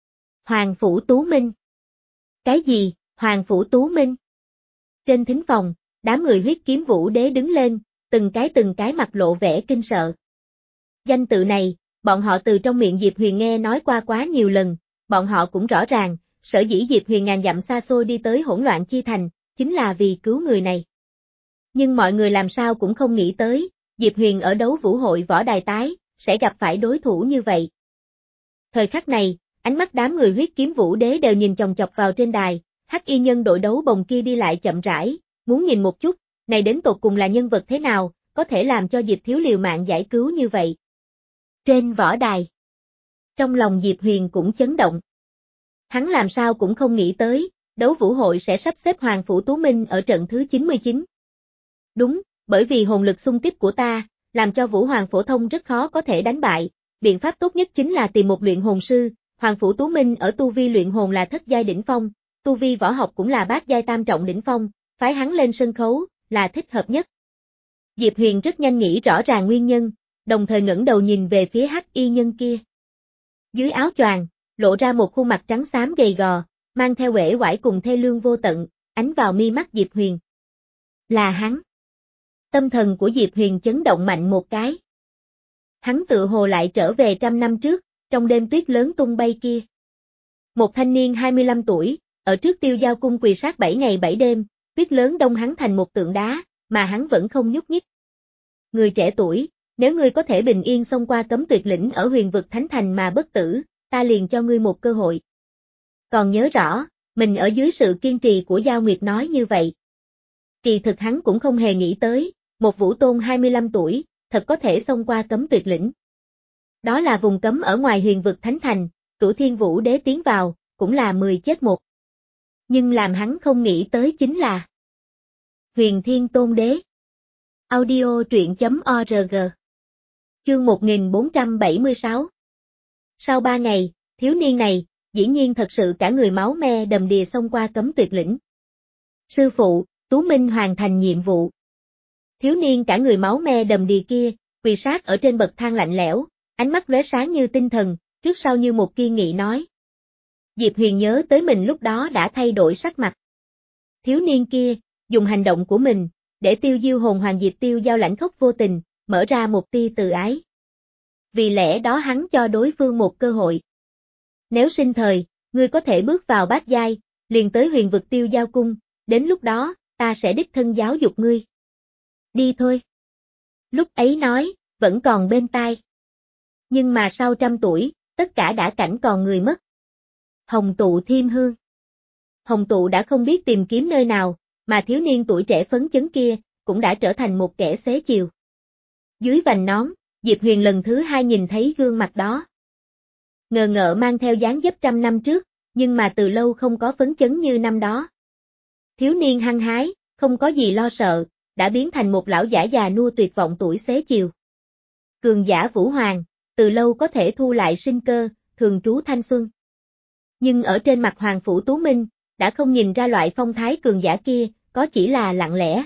Hoàng Phủ Tú Minh. Cái gì, Hoàng Phủ Tú Minh? Trên thính phòng, đám người Huyết Kiếm Vũ Đế đứng lên, từng cái từng cái mặt lộ vẻ kinh sợ. Danh tự này, bọn họ từ trong miệng Diệp Huyền nghe nói qua quá nhiều lần, bọn họ cũng rõ ràng, sở dĩ Diệp Huyền ngàn dặm xa xôi đi tới hỗn loạn chi thành, chính là vì cứu người này. Nhưng mọi người làm sao cũng không nghĩ tới, Diệp Huyền ở đấu vũ hội võ đài tái, sẽ gặp phải đối thủ như vậy. Thời khắc này, ánh mắt đám người Huyết Kiếm Vũ Đế đều nhìn chòng chọc vào trên đài, Hắc y nhân đội đấu bồng kia đi lại chậm rãi, muốn nhìn một chút, này đến tột cùng là nhân vật thế nào, có thể làm cho Diệp Thiếu liều mạng giải cứu như vậy. Trên võ đài, trong lòng Diệp Huyền cũng chấn động. Hắn làm sao cũng không nghĩ tới, đấu vũ hội sẽ sắp xếp Hoàng Phủ Tú Minh ở trận thứ chín mươi chín. Đúng, bởi vì hồn lực xung kích của ta, làm cho Vũ Hoàng phổ thông rất khó có thể đánh bại, biện pháp tốt nhất chính là tìm một luyện hồn sư, Hoàng Phủ Tú Minh ở tu vi luyện hồn là thất giai đỉnh phong, tu vi võ học cũng là bát giai tam trọng đỉnh phong, phái hắn lên sân khấu, là thích hợp nhất. Diệp Huyền rất nhanh nghĩ rõ ràng nguyên nhân, đồng thời ngẩng đầu nhìn về phía hắc y nhân kia. Dưới áo choàng, lộ ra một khuôn mặt trắng xám gầy gò, mang theo uể oải cùng thê lương vô tận, ánh vào mi mắt Diệp Huyền. Là hắn. Tâm thần của Diệp Huyền chấn động mạnh một cái. Hắn tự hồ lại trở về trăm năm trước, trong đêm tuyết lớn tung bay kia. Một thanh niên hai mươi lăm tuổi, ở trước Tiêu Giao cung quỳ sát bảy ngày bảy đêm, tuyết lớn đông hắn thành một tượng đá, mà hắn vẫn không nhúc nhích. Người trẻ tuổi, nếu ngươi có thể bình yên xông qua cấm tuyệt lĩnh ở huyền vực Thánh Thành mà bất tử, ta liền cho ngươi một cơ hội. Còn nhớ rõ, mình ở dưới sự kiên trì của Giao Nguyệt nói như vậy. Kỳ thực hắn cũng không hề nghĩ tới, một vũ tôn hai mươi lăm tuổi, thật có thể xông qua cấm tuyệt lĩnh. Đó là vùng cấm ở ngoài huyền vực Thánh Thành, Cửu Thiên Vũ Đế tiến vào, cũng là mười chết một. Nhưng làm hắn không nghĩ tới chính là Huyền Thiên Tôn Đế. Audio truyện chấm org. Chương một nghìn bốn trăm bảy mươi sáu. Sau ba ngày, thiếu niên này, dĩ nhiên thật sự cả người máu me đầm đìa xông qua cấm tuyệt lĩnh. Sư phụ, Tú Minh hoàn thành nhiệm vụ. Thiếu niên cả người máu me đầm đìa kia, quỳ sát ở trên bậc thang lạnh lẽo, ánh mắt lóe sáng như tinh thần, trước sau như một kiên nghị nói. Diệp Huyền nhớ tới mình lúc đó đã thay đổi sắc mặt. Thiếu niên kia, dùng hành động của mình, để tiêu diêu hồn hoàng Diệp Tiêu Giao lãnh khốc vô tình, mở ra một tia từ ái. Vì lẽ đó hắn cho đối phương một cơ hội. Nếu sinh thời, ngươi có thể bước vào bát giai, liền tới huyền vực Tiêu Giao cung, đến lúc đó, ta sẽ đích thân giáo dục ngươi. Đi thôi. Lúc ấy nói, vẫn còn bên tai. Nhưng mà sau trăm tuổi, tất cả đã cảnh còn người mất. Hồng tụ thiêm hương. Hồng tụ đã không biết tìm kiếm nơi nào, mà thiếu niên tuổi trẻ phấn chấn kia, cũng đã trở thành một kẻ xế chiều. Dưới vành nón, Diệp Huyền lần thứ hai nhìn thấy gương mặt đó. Ngờ ngợ mang theo dáng dấp trăm năm trước, nhưng mà từ lâu không có phấn chấn như năm đó. Thiếu niên hăng hái, không có gì lo sợ, đã biến thành một lão giả già nua tuyệt vọng tuổi xế chiều. Cường giả Vũ Hoàng, từ lâu có thể thu lại sinh cơ, thường trú thanh xuân. Nhưng ở trên mặt Hoàng Phủ Tú Minh, đã không nhìn ra loại phong thái cường giả kia, có chỉ là lặng lẽ.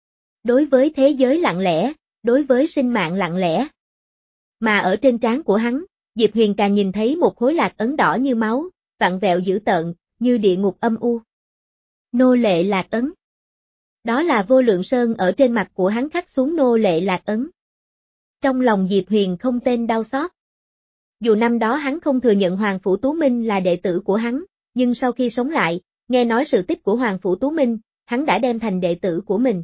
Đối với thế giới lặng lẽ, đối với sinh mạng lặng lẽ. Mà ở trên trán của hắn, Diệp Huyền càng nhìn thấy một khối lạc ấn đỏ như máu, vặn vẹo dữ tợn, như địa ngục âm u. Nô lệ lạc ấn. Đó là Vô Lượng Sơn ở trên mặt của hắn khắc xuống nô lệ lạc ấn. Trong lòng Diệp Huyền không tên đau xót. Dù năm đó hắn không thừa nhận Hoàng Phủ Tú Minh là đệ tử của hắn, nhưng sau khi sống lại, nghe nói sự tích của Hoàng Phủ Tú Minh, hắn đã đem thành đệ tử của mình.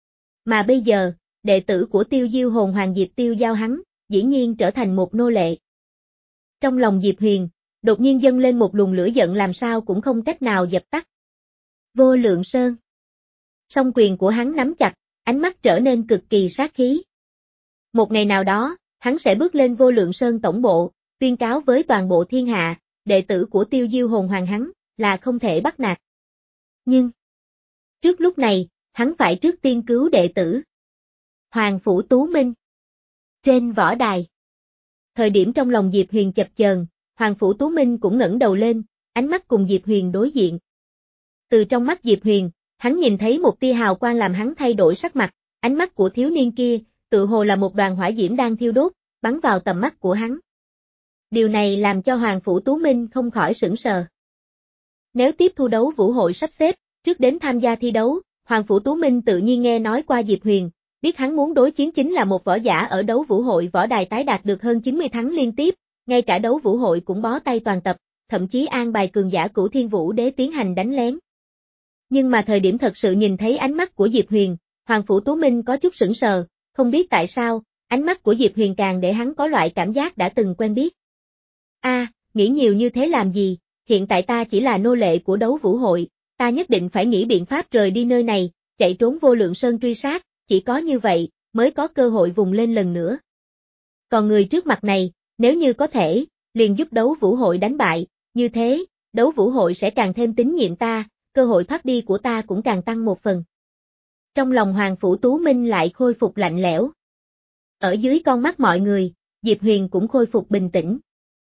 Mà bây giờ, đệ tử của Tiêu Diêu hồn hoàng Diệp Tiêu Giao hắn, dĩ nhiên trở thành một nô lệ. Trong lòng Diệp Huyền, đột nhiên dâng lên một luồng lửa giận làm sao cũng không cách nào dập tắt. Vô Lượng Sơn. Song quyền của hắn nắm chặt, ánh mắt trở nên cực kỳ sát khí. Một ngày nào đó, hắn sẽ bước lên Vô Lượng Sơn tổng bộ, tuyên cáo với toàn bộ thiên hạ, đệ tử của Tiêu Diêu hồn hoàng hắn, là không thể bắt nạt. Nhưng, trước lúc này, hắn phải trước tiên cứu đệ tử. Hoàng Phủ Tú Minh. Trên võ đài. Thời điểm trong lòng Diệp Huyền chập chờn, Hoàng Phủ Tú Minh cũng ngẩng đầu lên, ánh mắt cùng Diệp Huyền đối diện. Từ trong mắt Diệp Huyền, hắn nhìn thấy một tia hào quang làm hắn thay đổi sắc mặt, ánh mắt của thiếu niên kia, tự hồ là một đoàn hỏa diễm đang thiêu đốt, bắn vào tầm mắt của hắn. Điều này làm cho Hoàng Phủ Tú Minh không khỏi sửng sờ. Nếu tiếp thu đấu vũ hội sắp xếp, trước đến tham gia thi đấu, Hoàng Phủ Tú Minh tự nhiên nghe nói qua Diệp Huyền, biết hắn muốn đối chiến chính là một võ giả ở đấu vũ hội võ đài tái đạt được hơn chín mươi thắng liên tiếp, ngay cả đấu vũ hội cũng bó tay toàn tập, thậm chí an bài cường giả Cửu Thiên Vũ Đế tiến hành đánh lén. Nhưng mà thời điểm thật sự nhìn thấy ánh mắt của Diệp Huyền, Hoàng Phủ Tú Minh có chút sửng sờ, không biết tại sao, ánh mắt của Diệp Huyền càng để hắn có loại cảm giác đã từng quen biết. A, à, nghĩ nhiều như thế làm gì, hiện tại ta chỉ là nô lệ của đấu vũ hội, ta nhất định phải nghĩ biện pháp rời đi nơi này, chạy trốn Vô Lượng Sơn truy sát, chỉ có như vậy, mới có cơ hội vùng lên lần nữa. Còn người trước mặt này, nếu như có thể, liền giúp đấu vũ hội đánh bại, như thế, đấu vũ hội sẽ càng thêm tín nhiệm ta, cơ hội thoát đi của ta cũng càng tăng một phần. Trong lòng Hoàng Phủ Tú Minh lại khôi phục lạnh lẽo. Ở dưới con mắt mọi người, Diệp Huyền cũng khôi phục bình tĩnh.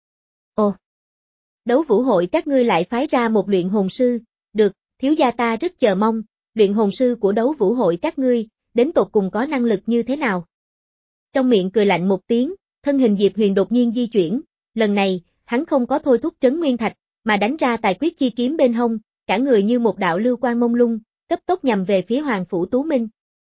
Ồ! Đấu vũ hội các ngươi lại phái ra một luyện hồn sư, được, thiếu gia ta rất chờ mong, luyện hồn sư của đấu vũ hội các ngươi, đến tột cùng có năng lực như thế nào? Trong miệng cười lạnh một tiếng, thân hình Diệp Huyền đột nhiên di chuyển, lần này, hắn không có thôi thúc trấn nguyên thạch, mà đánh ra tài quyết chi kiếm bên hông, cả người như một đạo lưu quang mông lung, cấp tốc nhằm về phía Hoàng Phủ Tú Minh.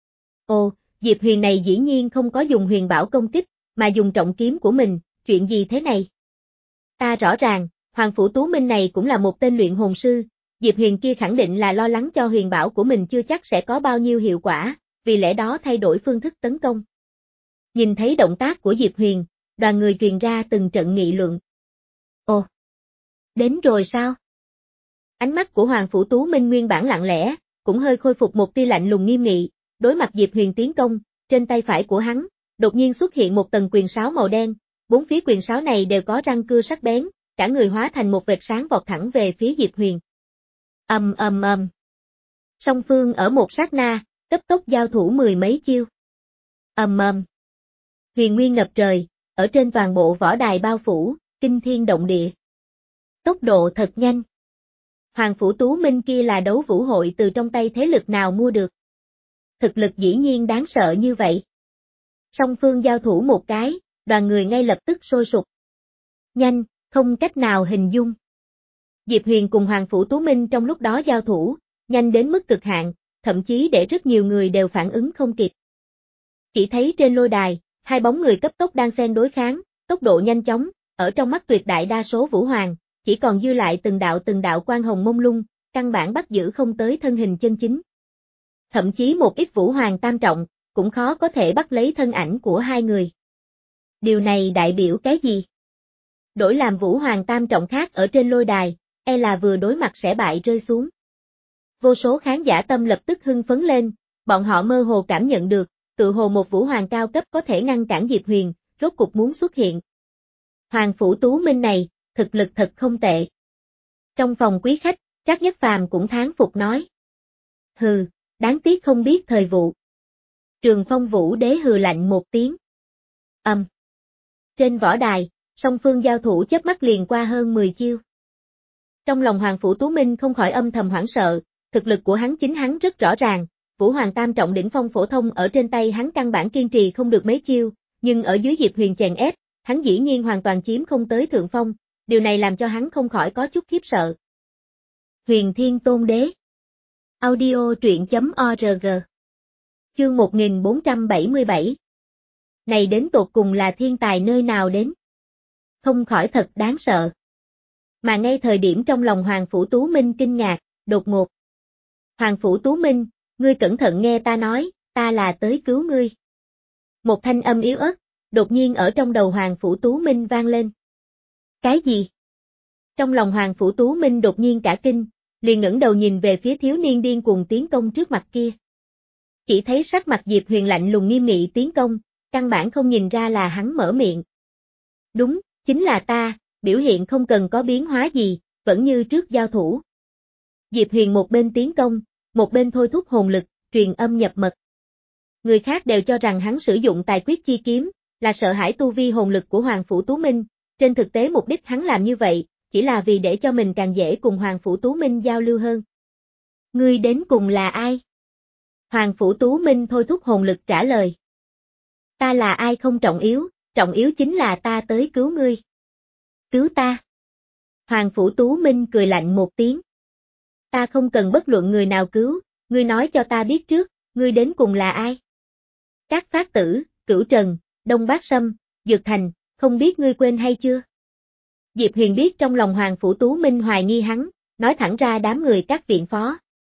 Ồ, Diệp Huyền này dĩ nhiên không có dùng huyền bảo công kích, mà dùng trọng kiếm của mình, chuyện gì thế này? Ta rõ ràng, Hoàng Phủ Tú Minh này cũng là một tên luyện hồn sư, Diệp Huyền kia khẳng định là lo lắng cho huyền bảo của mình chưa chắc sẽ có bao nhiêu hiệu quả, vì lẽ đó thay đổi phương thức tấn công. Nhìn thấy động tác của Diệp Huyền, đoàn người truyền ra từng trận nghị luận. Ồ! Đến rồi sao? Ánh mắt của Hoàng Phủ Tú Minh nguyên bản lặng lẽ, cũng hơi khôi phục một tia lạnh lùng nghiêm nghị, đối mặt Diệp Huyền tiến công, trên tay phải của hắn, đột nhiên xuất hiện một tầng quyền sáo màu đen, bốn phía quyền sáo này đều có răng cưa sắc bén, cả người hóa thành một vệt sáng vọt thẳng về phía Diệp Huyền. Ầm ầm ầm. Song phương ở một sát na, cấp tốc giao thủ mười mấy chiêu. Ầm ầm. Huyền nguyên ngập trời, ở trên toàn bộ võ đài bao phủ, kinh thiên động địa. Tốc độ thật nhanh. Hoàng Phủ Tú Minh kia là đấu vũ hội từ trong tay thế lực nào mua được. Thực lực dĩ nhiên đáng sợ như vậy. Song phương giao thủ một cái, đoàn người ngay lập tức sôi sục. Nhanh, không cách nào hình dung. Diệp Huyền cùng Hoàng Phủ Tú Minh trong lúc đó giao thủ, nhanh đến mức cực hạn, thậm chí để rất nhiều người đều phản ứng không kịp. Chỉ thấy trên lôi đài, hai bóng người cấp tốc đang xen đối kháng, tốc độ nhanh chóng, ở trong mắt tuyệt đại đa số vũ hoàng, chỉ còn dư lại từng đạo từng đạo quang hồng mông lung, căn bản bắt giữ không tới thân hình chân chính. Thậm chí một ít vũ hoàng tam trọng, cũng khó có thể bắt lấy thân ảnh của hai người. Điều này đại biểu cái gì? Đổi làm vũ hoàng tam trọng khác ở trên lôi đài, e là vừa đối mặt sẽ bại rơi xuống. Vô số khán giả tâm lập tức hưng phấn lên, bọn họ mơ hồ cảm nhận được, tự hồ một vũ hoàng cao cấp có thể ngăn cản Diệp Huyền, rốt cục muốn xuất hiện. Hoàng Phủ Tú Minh này, thực lực thật không tệ. Trong phòng quý khách, Trác Nhất Phàm cũng thán phục nói. Hừ, đáng tiếc không biết thời vụ. Trường Phong Vũ Đế hừ lạnh một tiếng. Âm. Trên võ đài, song phương giao thủ chớp mắt liền qua hơn mười chiêu. Trong lòng Hoàng Phủ Tú Minh không khỏi âm thầm hoảng sợ, thực lực của hắn chính hắn rất rõ ràng, Vũ Hoàng tam trọng đỉnh phong phổ thông ở trên tay hắn căn bản kiên trì không được mấy chiêu, nhưng ở dưới Diệp Huyền chèn ép, hắn dĩ nhiên hoàn toàn chiếm không tới thượng phong, điều này làm cho hắn không khỏi có chút khiếp sợ. Huyền Thiên Tôn Đế. Audio truyện chấm org. Chương một nghìn bốn trăm bảy mươi bảy. Này đến tột cùng là thiên tài nơi nào đến? Không khỏi thật đáng sợ. Mà ngay thời điểm trong lòng Hoàng Phủ Tú Minh kinh ngạc, đột ngột. Hoàng Phủ Tú Minh, ngươi cẩn thận nghe ta nói, ta là tới cứu ngươi. Một thanh âm yếu ớt, đột nhiên ở trong đầu Hoàng Phủ Tú Minh vang lên. Cái gì? Trong lòng Hoàng Phủ Tú Minh đột nhiên cả kinh, liền ngẩng đầu nhìn về phía thiếu niên điên cuồng tiến công trước mặt kia. Chỉ thấy sắc mặt Diệp Huyền lạnh lùng nghiêm nghị tiến công, căn bản không nhìn ra là hắn mở miệng. Đúng, chính là ta, biểu hiện không cần có biến hóa gì, vẫn như trước giao thủ. Diệp Huyền một bên tiến công, một bên thôi thúc hồn lực, truyền âm nhập mật. Người khác đều cho rằng hắn sử dụng tài quyết chi kiếm, là sợ hãi tu vi hồn lực của Hoàng Phủ Tú Minh, trên thực tế mục đích hắn làm như vậy, chỉ là vì để cho mình càng dễ cùng Hoàng Phủ Tú Minh giao lưu hơn. Ngươi đến cùng là ai? Hoàng Phủ Tú Minh thôi thúc hồn lực trả lời. Ta là ai không trọng yếu, trọng yếu chính là ta tới cứu ngươi. Cứu ta? Hoàng Phủ Tú Minh cười lạnh một tiếng. Ta không cần bất luận người nào cứu, ngươi nói cho ta biết trước, ngươi đến cùng là ai? Các Phát Tử, Cửu Trần, Đông Bác Sâm, Dược Thành, không biết ngươi quên hay chưa? Diệp Huyền biết trong lòng Hoàng Phủ Tú Minh hoài nghi hắn, nói thẳng ra đám người các viện phó.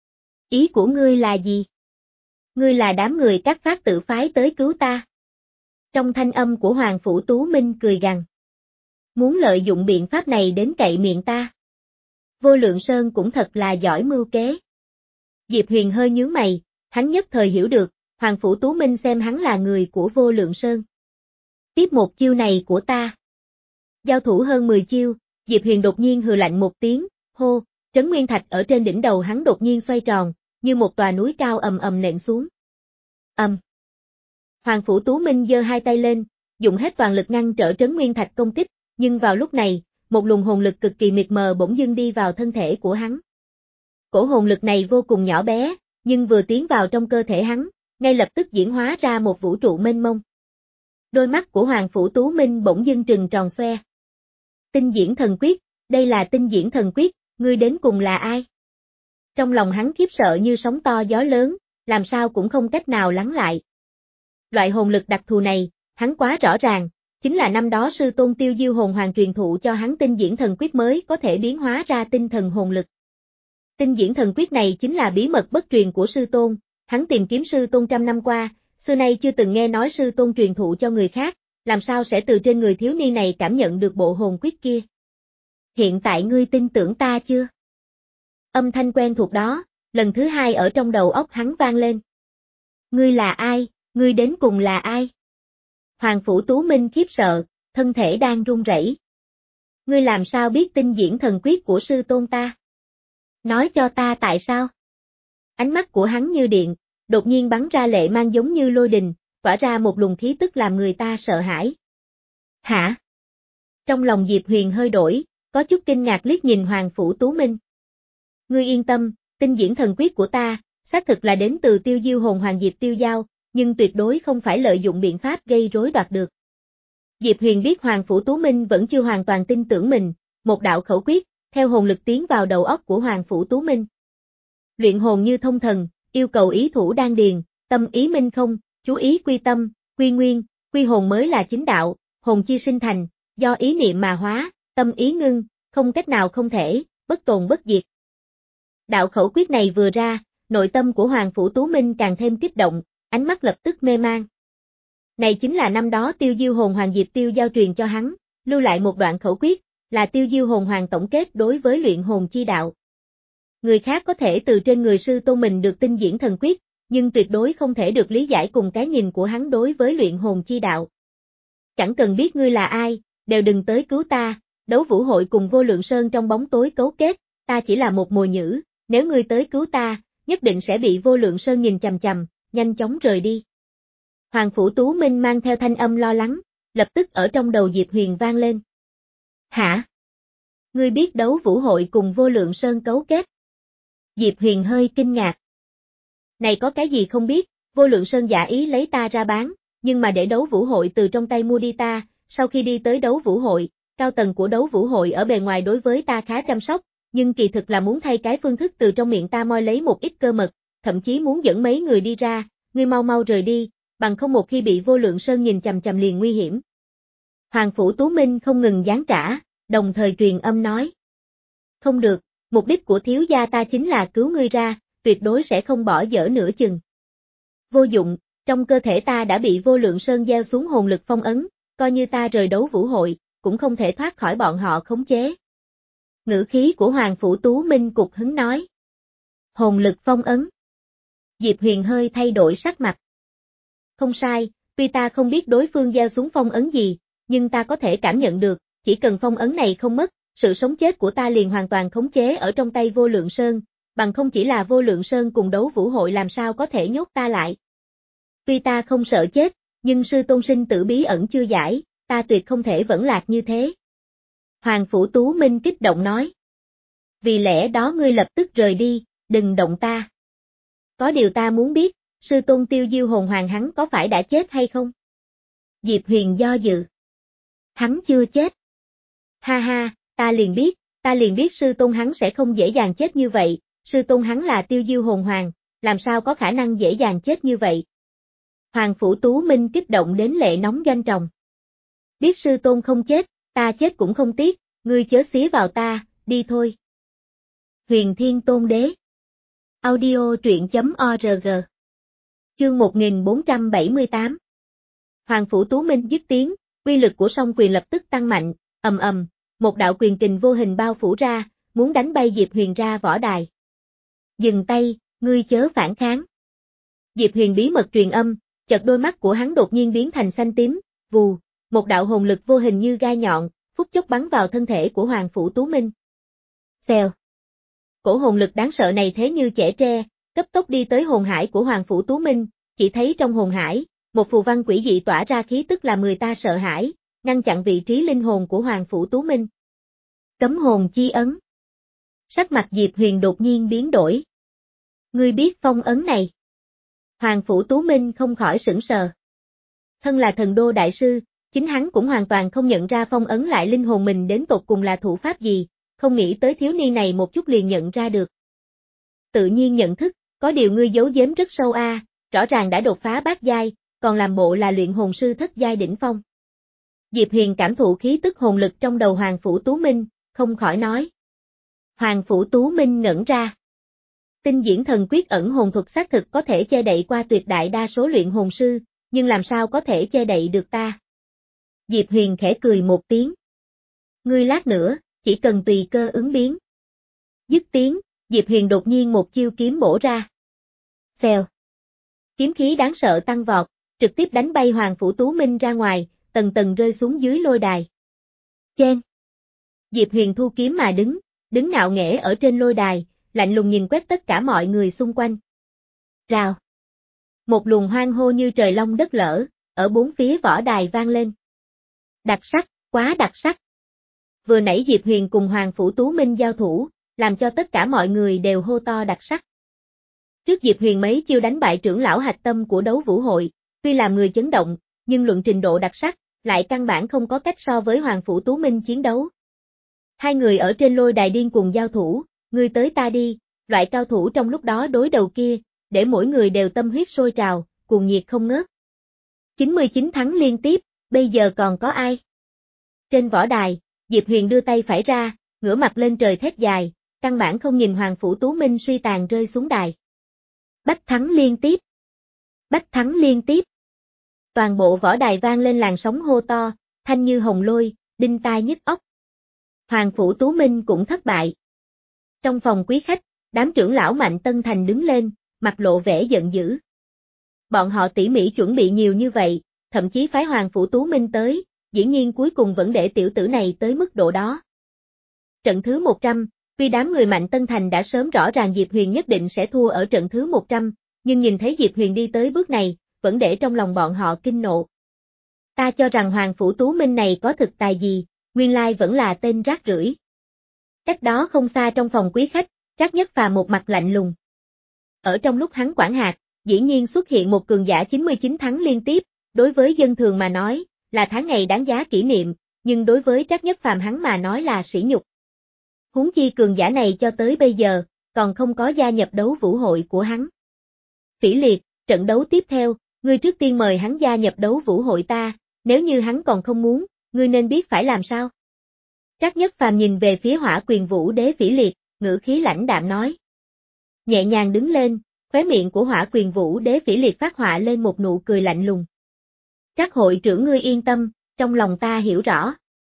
Ý của ngươi là gì? Ngươi là đám người các Phát Tử phái tới cứu ta. Trong thanh âm của Hoàng Phủ Tú Minh cười gằn. Muốn lợi dụng biện pháp này đến cậy miệng ta. Vô Lượng Sơn cũng thật là giỏi mưu kế. Diệp Huyền hơi nhướng mày, hắn nhất thời hiểu được, Hoàng Phủ Tú Minh xem hắn là người của Vô Lượng Sơn. Tiếp một chiêu này của ta. Giao thủ hơn mười chiêu, Diệp Huyền đột nhiên hừ lạnh một tiếng, hô, trấn nguyên thạch ở trên đỉnh đầu hắn đột nhiên xoay tròn, như một tòa núi cao ầm ầm nện xuống. Ầm. Hoàng Phủ Tú Minh giơ hai tay lên, dùng hết toàn lực ngăn trở trấn nguyên thạch công kích, nhưng vào lúc này, một luồng hồn lực cực kỳ mịt mờ bỗng dưng đi vào thân thể của hắn. Cổ hồn lực này vô cùng nhỏ bé, nhưng vừa tiến vào trong cơ thể hắn, ngay lập tức diễn hóa ra một vũ trụ mênh mông. Đôi mắt của Hoàng Phủ Tú Minh bỗng dưng trừng tròn xoe. Tinh Diễn Thần Quyết, đây là Tinh Diễn Thần Quyết, ngươi đến cùng là ai? Trong lòng hắn khiếp sợ như sóng to gió lớn, làm sao cũng không cách nào lắng lại. Loại hồn lực đặc thù này, hắn quá rõ ràng, chính là năm đó sư tôn Tiêu Diêu Hồn Hoàng truyền thụ cho hắn Tinh Diễn Thần Quyết mới có thể biến hóa ra tinh thần hồn lực. Tinh Diễn Thần Quyết này chính là bí mật bất truyền của sư tôn, hắn tìm kiếm sư tôn trăm năm qua, xưa nay chưa từng nghe nói sư tôn truyền thụ cho người khác, làm sao sẽ từ trên người thiếu niên này cảm nhận được bộ hồn quyết kia. Hiện tại ngươi tin tưởng ta chưa? Âm thanh quen thuộc đó, lần thứ hai ở trong đầu óc hắn vang lên. Ngươi là ai, ngươi đến cùng là ai? Hoàng Phủ Tú Minh khiếp sợ, thân thể đang run rẩy. Ngươi làm sao biết Tinh Diễn Thần Quyết của sư tôn ta? Nói cho ta tại sao? Ánh mắt của hắn như điện, đột nhiên bắn ra lệ mang giống như lôi đình, tỏa ra một luồng khí tức làm người ta sợ hãi. Hả? Trong lòng Diệp Huyền hơi đổi, có chút kinh ngạc liếc nhìn Hoàng Phủ Tú Minh. Ngươi yên tâm, Tinh Diễn Thần Quyết của ta, xác thực là đến từ Tiêu Diêu Hồn Hoàng Diệp Tiêu Giao, nhưng tuyệt đối không phải lợi dụng biện pháp gây rối đoạt được. Diệp Huyền biết Hoàng Phủ Tú Minh vẫn chưa hoàn toàn tin tưởng mình, một đạo khẩu quyết, theo hồn lực tiến vào đầu óc của Hoàng Phủ Tú Minh. Luyện hồn như thông thần, yêu cầu ý thủ đan điền, tâm ý minh không, chú ý quy tâm, quy nguyên, quy hồn mới là chính đạo, hồn chi sinh thành, do ý niệm mà hóa, tâm ý ngưng, không cách nào không thể, bất tồn bất diệt. Đạo khẩu quyết này vừa ra, nội tâm của Hoàng Phủ Tú Minh càng thêm kích động, ánh mắt lập tức mê mang. Này chính là năm đó Tiêu Diêu Hồn Hoàng Diệp Tiêu giao truyền cho hắn, lưu lại một đoạn khẩu quyết, là Tiêu Diêu Hồn Hoàng tổng kết đối với luyện hồn chi đạo. Người khác có thể từ trên người sư tôn mình được Tinh Diễn Thần Quyết, nhưng tuyệt đối không thể được lý giải cùng cái nhìn của hắn đối với luyện hồn chi đạo. Chẳng cần biết ngươi là ai, đều đừng tới cứu ta, Đấu Vũ Hội cùng Vô Lượng Sơn trong bóng tối cấu kết, ta chỉ là một mồi nhử, nếu ngươi tới cứu ta, nhất định sẽ bị Vô Lượng Sơn nhìn chằm chằm, nhanh chóng rời đi. Hoàng Phủ Tú Minh mang theo thanh âm lo lắng, lập tức ở trong đầu Diệp Huyền vang lên. Hả? Ngươi biết Đấu Vũ Hội cùng Vô Lượng Sơn cấu kết? Diệp Huyền hơi kinh ngạc. Này có cái gì không biết, Vô Lượng Sơn giả ý lấy ta ra bán, nhưng mà để Đấu Vũ Hội từ trong tay mua đi ta, sau khi đi tới Đấu Vũ Hội, cao tầng của Đấu Vũ Hội ở bề ngoài đối với ta khá chăm sóc, nhưng kỳ thực là muốn thay cái phương thức từ trong miệng ta moi lấy một ít cơ mật, thậm chí muốn dẫn mấy người đi ra, ngươi mau mau rời đi, bằng không một khi bị Vô Lượng Sơn nhìn chằm chằm liền nguy hiểm. Hoàng Phủ Tú Minh không ngừng giáng trả, đồng thời truyền âm nói. Không được, mục đích của thiếu gia ta chính là cứu ngươi ra, tuyệt đối sẽ không bỏ dở nửa chừng. Vô dụng, trong cơ thể ta đã bị Vô Lượng Sơn gieo xuống hồn lực phong ấn, coi như ta rời Đấu Vũ Hội, cũng không thể thoát khỏi bọn họ khống chế. Ngữ khí của Hoàng Phủ Tú Minh cục hứng nói. Hồn lực phong ấn. Diệp Huyền hơi thay đổi sắc mặt. Không sai, tuy ta không biết đối phương gieo xuống phong ấn gì, nhưng ta có thể cảm nhận được, chỉ cần phong ấn này không mất, sự sống chết của ta liền hoàn toàn khống chế ở trong tay Vô Lượng Sơn, bằng không chỉ là Vô Lượng Sơn cùng Đấu Vũ Hội làm sao có thể nhốt ta lại. Tuy ta không sợ chết, nhưng sư tôn sinh tử bí ẩn chưa giải, ta tuyệt không thể vẫn lạc như thế. Hoàng Phủ Tú Minh kích động nói. Vì lẽ đó ngươi lập tức rời đi, đừng động ta. Có điều ta muốn biết, sư tôn Tiêu Diêu Hồn Hoàng hắn có phải đã chết hay không? Diệp Huyền do dự. Hắn chưa chết. Ha ha, ta liền biết, ta liền biết sư tôn hắn sẽ không dễ dàng chết như vậy, sư tôn hắn là Tiêu Diêu Hồn Hoàng, làm sao có khả năng dễ dàng chết như vậy? Hoàng Phủ Tú Minh kích động đến lệ nóng doanh tròng. Biết sư tôn không chết, ta chết cũng không tiếc, ngươi chớ xía vào ta, đi thôi. Huyền Thiên Tôn Đế. Audio truyện chấm org. Chương một nghìn bốn trăm bảy mươi tám. Hoàng Phủ Tú Minh dứt tiếng, uy lực của song quyền lập tức tăng mạnh, ầm ầm, một đạo quyền kình vô hình bao phủ ra, muốn đánh bay Diệp Huyền ra võ đài. Dừng tay, ngươi chớ phản kháng. Diệp Huyền bí mật truyền âm, chợt đôi mắt của hắn đột nhiên biến thành xanh tím, vù, một đạo hồn lực vô hình như gai nhọn, phút chốc bắn vào thân thể của Hoàng Phủ Tú Minh. Xèo. Cổ hồn lực đáng sợ này thế như chẻ tre, cấp tốc đi tới hồn hải của Hoàng Phủ Tú Minh, chỉ thấy trong hồn hải, một phù văn quỷ dị tỏa ra khí tức làm người ta sợ hãi, ngăn chặn vị trí linh hồn của Hoàng Phủ Tú Minh. Cấm hồn chi ấn. Sắc mặt Diệp Huyền đột nhiên biến đổi. Ngươi biết phong ấn này? Hoàng Phủ Tú Minh không khỏi sửng sờ. Thân là thần đô đại sư, chính hắn cũng hoàn toàn không nhận ra phong ấn lại linh hồn mình đến tột cùng là thủ pháp gì, không nghĩ tới thiếu niên này một chút liền nhận ra được. Tự nhiên nhận thức, có điều ngươi giấu giếm rất sâu a, à, rõ ràng đã đột phá bát giai, còn làm bộ là luyện hồn sư thất giai đỉnh phong. Diệp Huyền cảm thụ khí tức hồn lực trong đầu Hoàng Phủ Tú Minh, không khỏi nói. Hoàng Phủ Tú Minh ngẩn ra. Tinh diễn thần quyết ẩn hồn thuật xác thực có thể che đậy qua tuyệt đại đa số luyện hồn sư, nhưng làm sao có thể che đậy được ta? Diệp Huyền khẽ cười một tiếng. Ngươi lát nữa, chỉ cần tùy cơ ứng biến. Dứt tiếng, Diệp Huyền đột nhiên một chiêu kiếm bổ ra. Xèo. Kiếm khí đáng sợ tăng vọt, trực tiếp đánh bay Hoàng Phủ Tú Minh ra ngoài, tầng tầng rơi xuống dưới lôi đài. Chen. Diệp Huyền thu kiếm mà đứng, đứng ngạo nghễ ở trên lôi đài, lạnh lùng nhìn quét tất cả mọi người xung quanh. Rào. Một luồng hoang hô như trời long đất lở, ở bốn phía võ đài vang lên. Đặc sắc, quá đặc sắc. Vừa nãy Diệp Huyền cùng Hoàng Phủ Tú Minh giao thủ, làm cho tất cả mọi người đều hô to đặc sắc. Trước Diệp Huyền mấy chiêu đánh bại trưởng lão hạch tâm của đấu vũ hội, tuy làm người chấn động, nhưng luận trình độ đặc sắc, lại căn bản không có cách so với Hoàng Phủ Tú Minh chiến đấu. Hai người ở trên lôi đài điên cuồng giao thủ, ngươi tới ta đi, loại cao thủ trong lúc đó đối đầu kia, để mỗi người đều tâm huyết sôi trào, cuồng nhiệt không ngớt. chín mươi chín thắng liên tiếp, bây giờ còn có ai? Trên võ đài, Diệp Huyền đưa tay phải ra, ngửa mặt lên trời thét dài, căn bản không nhìn Hoàng Phủ Tú Minh suy tàn rơi xuống đài. Bách thắng liên tiếp. Bách thắng liên tiếp. Toàn bộ võ đài vang lên làn sóng hô to, thanh như hồng lôi, đinh tai nhức óc. Hoàng Phủ Tú Minh cũng thất bại. Trong phòng quý khách, đám trưởng lão Mạnh Tân Thành đứng lên, mặt lộ vẻ giận dữ. Bọn họ tỉ mỉ chuẩn bị nhiều như vậy, thậm chí phái Hoàng Phủ Tú Minh tới, dĩ nhiên cuối cùng vẫn để tiểu tử này tới mức độ đó. Trận thứ một trăm, tuy đám người Mạnh Tân Thành đã sớm rõ ràng Diệp Huyền nhất định sẽ thua ở trận thứ một trăm, nhưng nhìn thấy Diệp Huyền đi tới bước này, vẫn để trong lòng bọn họ kinh nộ. Ta cho rằng Hoàng Phủ Tú Minh này có thực tài gì, nguyên lai vẫn là tên rác rưởi. Cách đó không xa trong phòng quý khách, Trác Nhất Phàm một mặt lạnh lùng. Ở trong lúc hắn quản hạt, dĩ nhiên xuất hiện một cường giả chín mươi chín thắng liên tiếp, đối với dân thường mà nói, là tháng ngày đáng giá kỷ niệm, nhưng đối với Trác Nhất Phàm hắn mà nói là sỉ nhục. Huống chi cường giả này cho tới bây giờ, còn không có gia nhập đấu vũ hội của hắn. Phỉ Liệt, trận đấu tiếp theo, ngươi trước tiên mời hắn gia nhập đấu vũ hội ta, nếu như hắn còn không muốn, ngươi nên biết phải làm sao. Trác Nhất Phàm nhìn về phía Hỏa Quyền Vũ Đế Phỉ Liệt, ngữ khí lãnh đạm nói. Nhẹ nhàng đứng lên, khóe miệng của Hỏa Quyền Vũ Đế Phỉ Liệt phát họa lên một nụ cười lạnh lùng. Trác hội trưởng ngươi yên tâm, trong lòng ta hiểu rõ.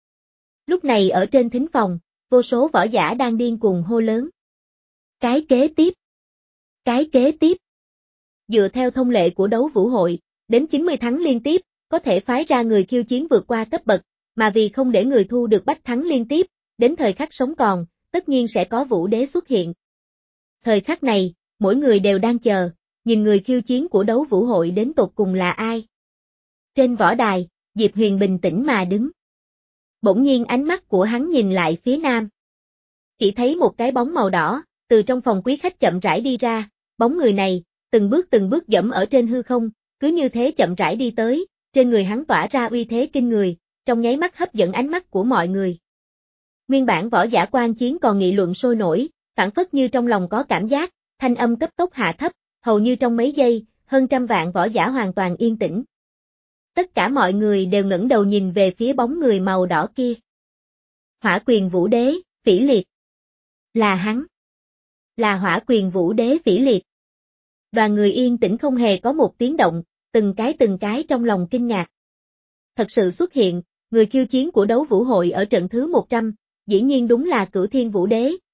Lúc này ở trên thính phòng, vô số võ giả đang điên cuồng hô lớn. Cái kế tiếp. Cái kế tiếp. Dựa theo thông lệ của đấu vũ hội, đến chín mươi thắng liên tiếp, có thể phái ra người khiêu chiến vượt qua cấp bậc, mà vì không để người thu được bách thắng liên tiếp, đến thời khắc sống còn, tất nhiên sẽ có vũ đế xuất hiện. Thời khắc này, mỗi người đều đang chờ, nhìn người khiêu chiến của đấu vũ hội đến tột cùng là ai. Trên võ đài, Diệp Huyền bình tĩnh mà đứng. Bỗng nhiên ánh mắt của hắn nhìn lại phía nam. Chỉ thấy một cái bóng màu đỏ, từ trong phòng quý khách chậm rãi đi ra, bóng người này, từng bước từng bước dẫm ở trên hư không, cứ như thế chậm rãi đi tới, trên người hắn tỏa ra uy thế kinh người, trong nháy mắt hấp dẫn ánh mắt của mọi người. Nguyên bản võ giả quan chiến còn nghị luận sôi nổi, phản phất như trong lòng có cảm giác, thanh âm cấp tốc hạ thấp, hầu như trong mấy giây, hơn trăm vạn võ giả hoàn toàn yên tĩnh. Tất cả mọi người đều ngẩng đầu nhìn về phía bóng người màu đỏ kia. Hỏa Quyền Vũ Đế, Phỉ Liệt. Là hắn. Là Hỏa Quyền Vũ Đế Phỉ Liệt. Đoàn người yên tĩnh không hề có một tiếng động, từng cái từng cái trong lòng kinh ngạc. Thật sự xuất hiện, người khiêu chiến của đấu vũ hội ở trận thứ một trăm, dĩ nhiên đúng là Cửu Thiên Vũ Đế,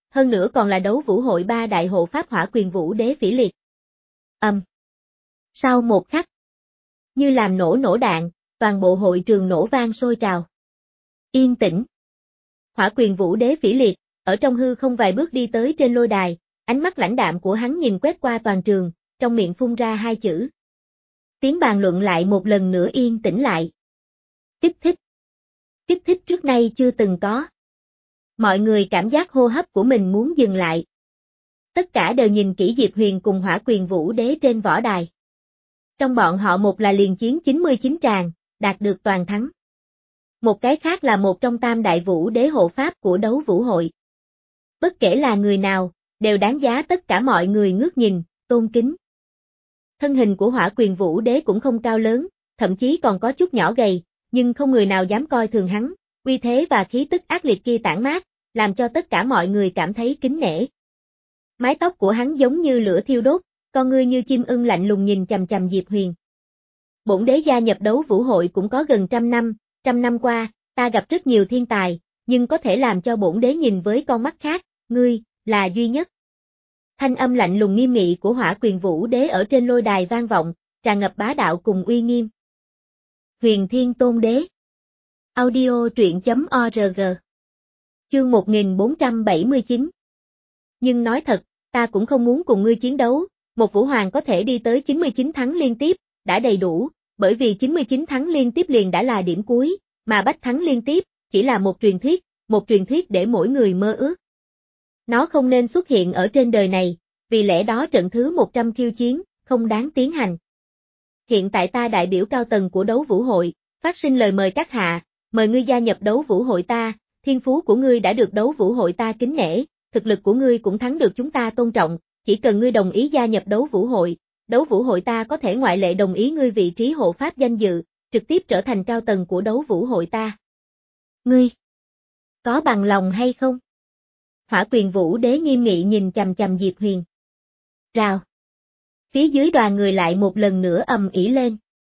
hơn nữa còn là đấu vũ hội ba đại hộ pháp Hỏa Quyền Vũ Đế Phỉ Liệt. Ầm. Um. Sau một khắc, như làm nổ nổ đạn, toàn bộ hội trường nổ vang sôi trào. Yên tĩnh. Hỏa Quyền Vũ Đế Phỉ Liệt, ở trong hư không vài bước đi tới trên lôi đài, ánh mắt lãnh đạm của hắn nhìn quét qua toàn trường, trong miệng phun ra hai chữ. Tiếng bàn luận lại một lần nữa yên tĩnh lại. Kích thích. Kích thích trước nay chưa từng có. Mọi người cảm giác hô hấp của mình muốn dừng lại. Tất cả đều nhìn kỹ Diệp Huyền cùng Hỏa Quyền Vũ Đế trên võ đài. Trong bọn họ một là liền chiến chín mươi chín tràng, đạt được toàn thắng. Một cái khác là một trong tam đại vũ đế hộ pháp của đấu vũ hội. Bất kể là người nào, đều đáng giá tất cả mọi người ngước nhìn, tôn kính. Thân hình của Hỏa Quyền Vũ Đế cũng không cao lớn, thậm chí còn có chút nhỏ gầy, nhưng không người nào dám coi thường hắn, uy thế và khí tức ác liệt kia tản mát, làm cho tất cả mọi người cảm thấy kính nể. Mái tóc của hắn giống như lửa thiêu đốt, con ngươi như chim ưng lạnh lùng nhìn chằm chằm Diệp Huyền. Bổn đế gia nhập đấu vũ hội cũng có gần trăm năm, trăm năm qua, ta gặp rất nhiều thiên tài, nhưng có thể làm cho bổn đế nhìn với con mắt khác, ngươi, là duy nhất. Thanh âm lạnh lùng nghiêm nghị của Hỏa Quyền Vũ Đế ở trên lôi đài vang vọng, tràn ngập bá đạo cùng uy nghiêm. Huyền Thiên Tôn Đế. Audio truyện chấm org. Chương một nghìn bốn trăm bảy mươi chín. Nhưng nói thật, ta cũng không muốn cùng ngươi chiến đấu, một vũ hoàng có thể đi tới chín mươi chín thắng liên tiếp, đã đầy đủ, bởi vì chín mươi chín thắng liên tiếp liền đã là điểm cuối, mà bách thắng liên tiếp, chỉ là một truyền thuyết, một truyền thuyết để mỗi người mơ ước. Nó không nên xuất hiện ở trên đời này, vì lẽ đó trận thứ một trăm khiêu chiến, không đáng tiến hành. Hiện tại ta đại biểu cao tầng của đấu vũ hội, phát sinh lời mời các hạ, mời ngươi gia nhập đấu vũ hội ta, thiên phú của ngươi đã được đấu vũ hội ta kính nể, thực lực của ngươi cũng thắng được chúng ta tôn trọng, chỉ cần ngươi đồng ý gia nhập đấu vũ hội, đấu vũ hội ta có thể ngoại lệ đồng ý ngươi vị trí hộ pháp danh dự, trực tiếp trở thành cao tầng của đấu vũ hội ta. Ngươi, có bằng lòng hay không? Hỏa Quyền Vũ Đế nghiêm nghị nhìn chằm chằm Diệp Huyền. Rào. Phía dưới đoàn người lại một lần nữa ầm ĩ lên.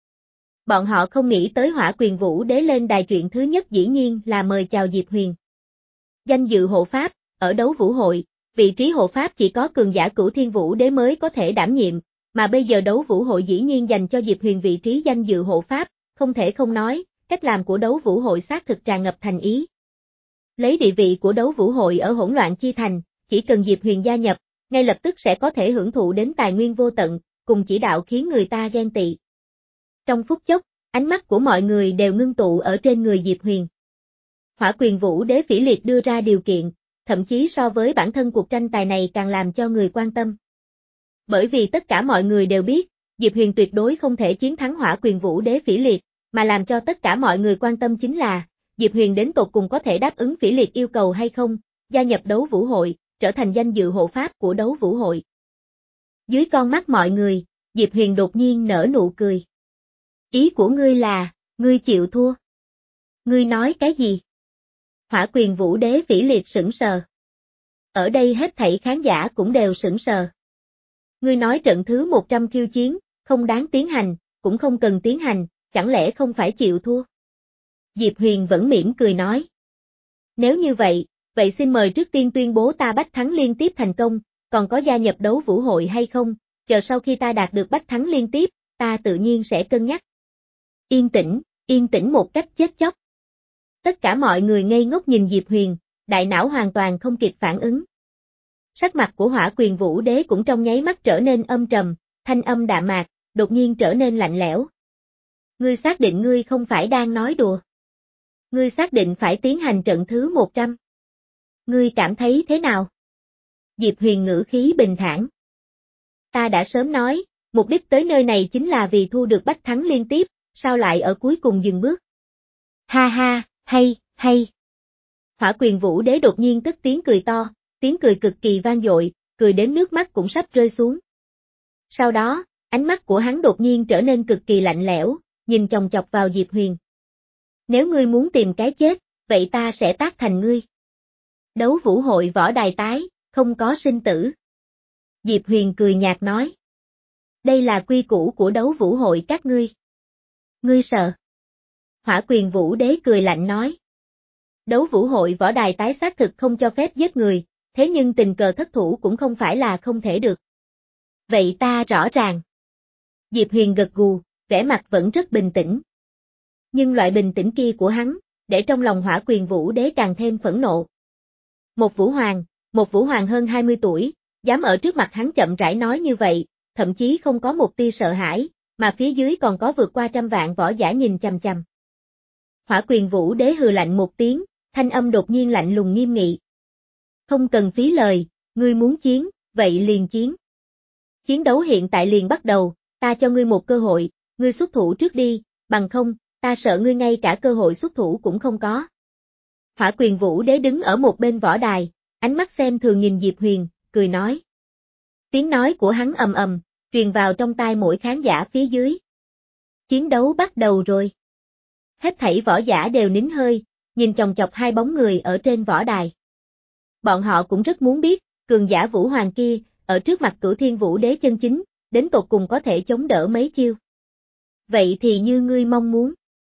Bọn họ không nghĩ tới Hỏa Quyền Vũ Đế lên đài chuyện thứ nhất dĩ nhiên là mời chào Diệp Huyền. Danh dự hộ pháp, ở đấu vũ hội, vị trí hộ pháp chỉ có cường giả Cửu Thiên Vũ Đế mới có thể đảm nhiệm, mà bây giờ đấu vũ hội dĩ nhiên dành cho Diệp Huyền vị trí danh dự hộ pháp, không thể không nói, cách làm của đấu vũ hội xác thực tràn ngập thành ý. Lấy địa vị của đấu vũ hội ở hỗn loạn chi thành, chỉ cần Diệp Huyền gia nhập, ngay lập tức sẽ có thể hưởng thụ đến tài nguyên vô tận, cùng chỉ đạo khiến người ta ghen tị. Trong phút chốc, ánh mắt của mọi người đều ngưng tụ ở trên người Diệp Huyền. Hỏa Quyền Vũ Đế Phỉ Liệt đưa ra điều kiện, thậm chí so với bản thân cuộc tranh tài này càng làm cho người quan tâm. Bởi vì tất cả mọi người đều biết, Diệp Huyền tuyệt đối không thể chiến thắng Hỏa Quyền Vũ Đế Phỉ Liệt, mà làm cho tất cả mọi người quan tâm chính là, Diệp Huyền đến tột cùng có thể đáp ứng Phỉ Liệt yêu cầu hay không, gia nhập đấu vũ hội, trở thành danh dự hộ pháp của đấu vũ hội. Dưới con mắt mọi người, Diệp Huyền đột nhiên nở nụ cười. Ý của ngươi là, ngươi chịu thua. Ngươi nói cái gì? Hỏa Quyền Vũ Đế Phỉ Liệt sững sờ. Ở đây hết thảy khán giả cũng đều sững sờ. Ngươi nói trận thứ một trăm khiêu chiến, không đáng tiến hành, cũng không cần tiến hành, chẳng lẽ không phải chịu thua? Diệp Huyền vẫn mỉm cười nói. Nếu như vậy, vậy xin mời trước tiên tuyên bố ta bách thắng liên tiếp thành công, còn có gia nhập đấu vũ hội hay không, chờ sau khi ta đạt được bách thắng liên tiếp, ta tự nhiên sẽ cân nhắc. Yên tĩnh, yên tĩnh một cách chết chóc. Tất cả mọi người ngây ngốc nhìn Diệp Huyền, đại não hoàn toàn không kịp phản ứng. Sắc mặt của Hỏa Quyền Vũ Đế cũng trong nháy mắt trở nên âm trầm, thanh âm đạm mạc, đột nhiên trở nên lạnh lẽo. Ngươi xác định ngươi không phải đang nói đùa. Ngươi xác định phải tiến hành trận thứ một trăm. Ngươi cảm thấy thế nào? Diệp Huyền ngữ khí bình thản. Ta đã sớm nói, mục đích tới nơi này chính là vì thu được bách thắng liên tiếp, sao lại ở cuối cùng dừng bước? Ha ha, hay, hay. Hỏa Quyền Vũ Đế đột nhiên cất tiếng cười to, tiếng cười cực kỳ vang dội, cười đến nước mắt cũng sắp rơi xuống. Sau đó, ánh mắt của hắn đột nhiên trở nên cực kỳ lạnh lẽo, nhìn chòng chọc vào Diệp Huyền. Nếu ngươi muốn tìm cái chết, vậy ta sẽ tác thành ngươi. Đấu vũ hội võ đài tái, không có sinh tử. Diệp Huyền cười nhạt nói. Đây là quy củ của đấu vũ hội các ngươi. Ngươi sợ. Hỏa Quyền Vũ Đế cười lạnh nói. Đấu vũ hội võ đài tái xác thực không cho phép giết người, thế nhưng tình cờ thất thủ cũng không phải là không thể được. Vậy ta rõ ràng. Diệp Huyền gật gù, vẻ mặt vẫn rất bình tĩnh. Nhưng loại bình tĩnh kia của hắn, để trong lòng Hỏa Quyền Vũ Đế càng thêm phẫn nộ. Một Vũ Hoàng, một Vũ Hoàng hơn hai mươi tuổi, dám ở trước mặt hắn chậm rãi nói như vậy, thậm chí không có một tia sợ hãi, mà phía dưới còn có vượt qua trăm vạn võ giả nhìn chằm chằm. Hỏa Quyền Vũ Đế hừ lạnh một tiếng, thanh âm đột nhiên lạnh lùng nghiêm nghị. Không cần phí lời, ngươi muốn chiến, vậy liền chiến. Chiến đấu hiện tại liền bắt đầu, ta cho ngươi một cơ hội, ngươi xuất thủ trước đi, bằng không, ta sợ ngươi ngay cả cơ hội xuất thủ cũng không có. Hỏa Quyền Vũ Đế đứng ở một bên võ đài, ánh mắt xem thường nhìn Diệp Huyền, cười nói. Tiếng nói của hắn ầm ầm, truyền vào trong tai mỗi khán giả phía dưới. Chiến đấu bắt đầu rồi. Hết thảy võ giả đều nín hơi, nhìn chòng chọc hai bóng người ở trên võ đài. Bọn họ cũng rất muốn biết, cường giả Vũ Hoàng kia, ở trước mặt Cửu Thiên Vũ Đế chân chính, đến tột cùng có thể chống đỡ mấy chiêu. Vậy thì như ngươi mong muốn.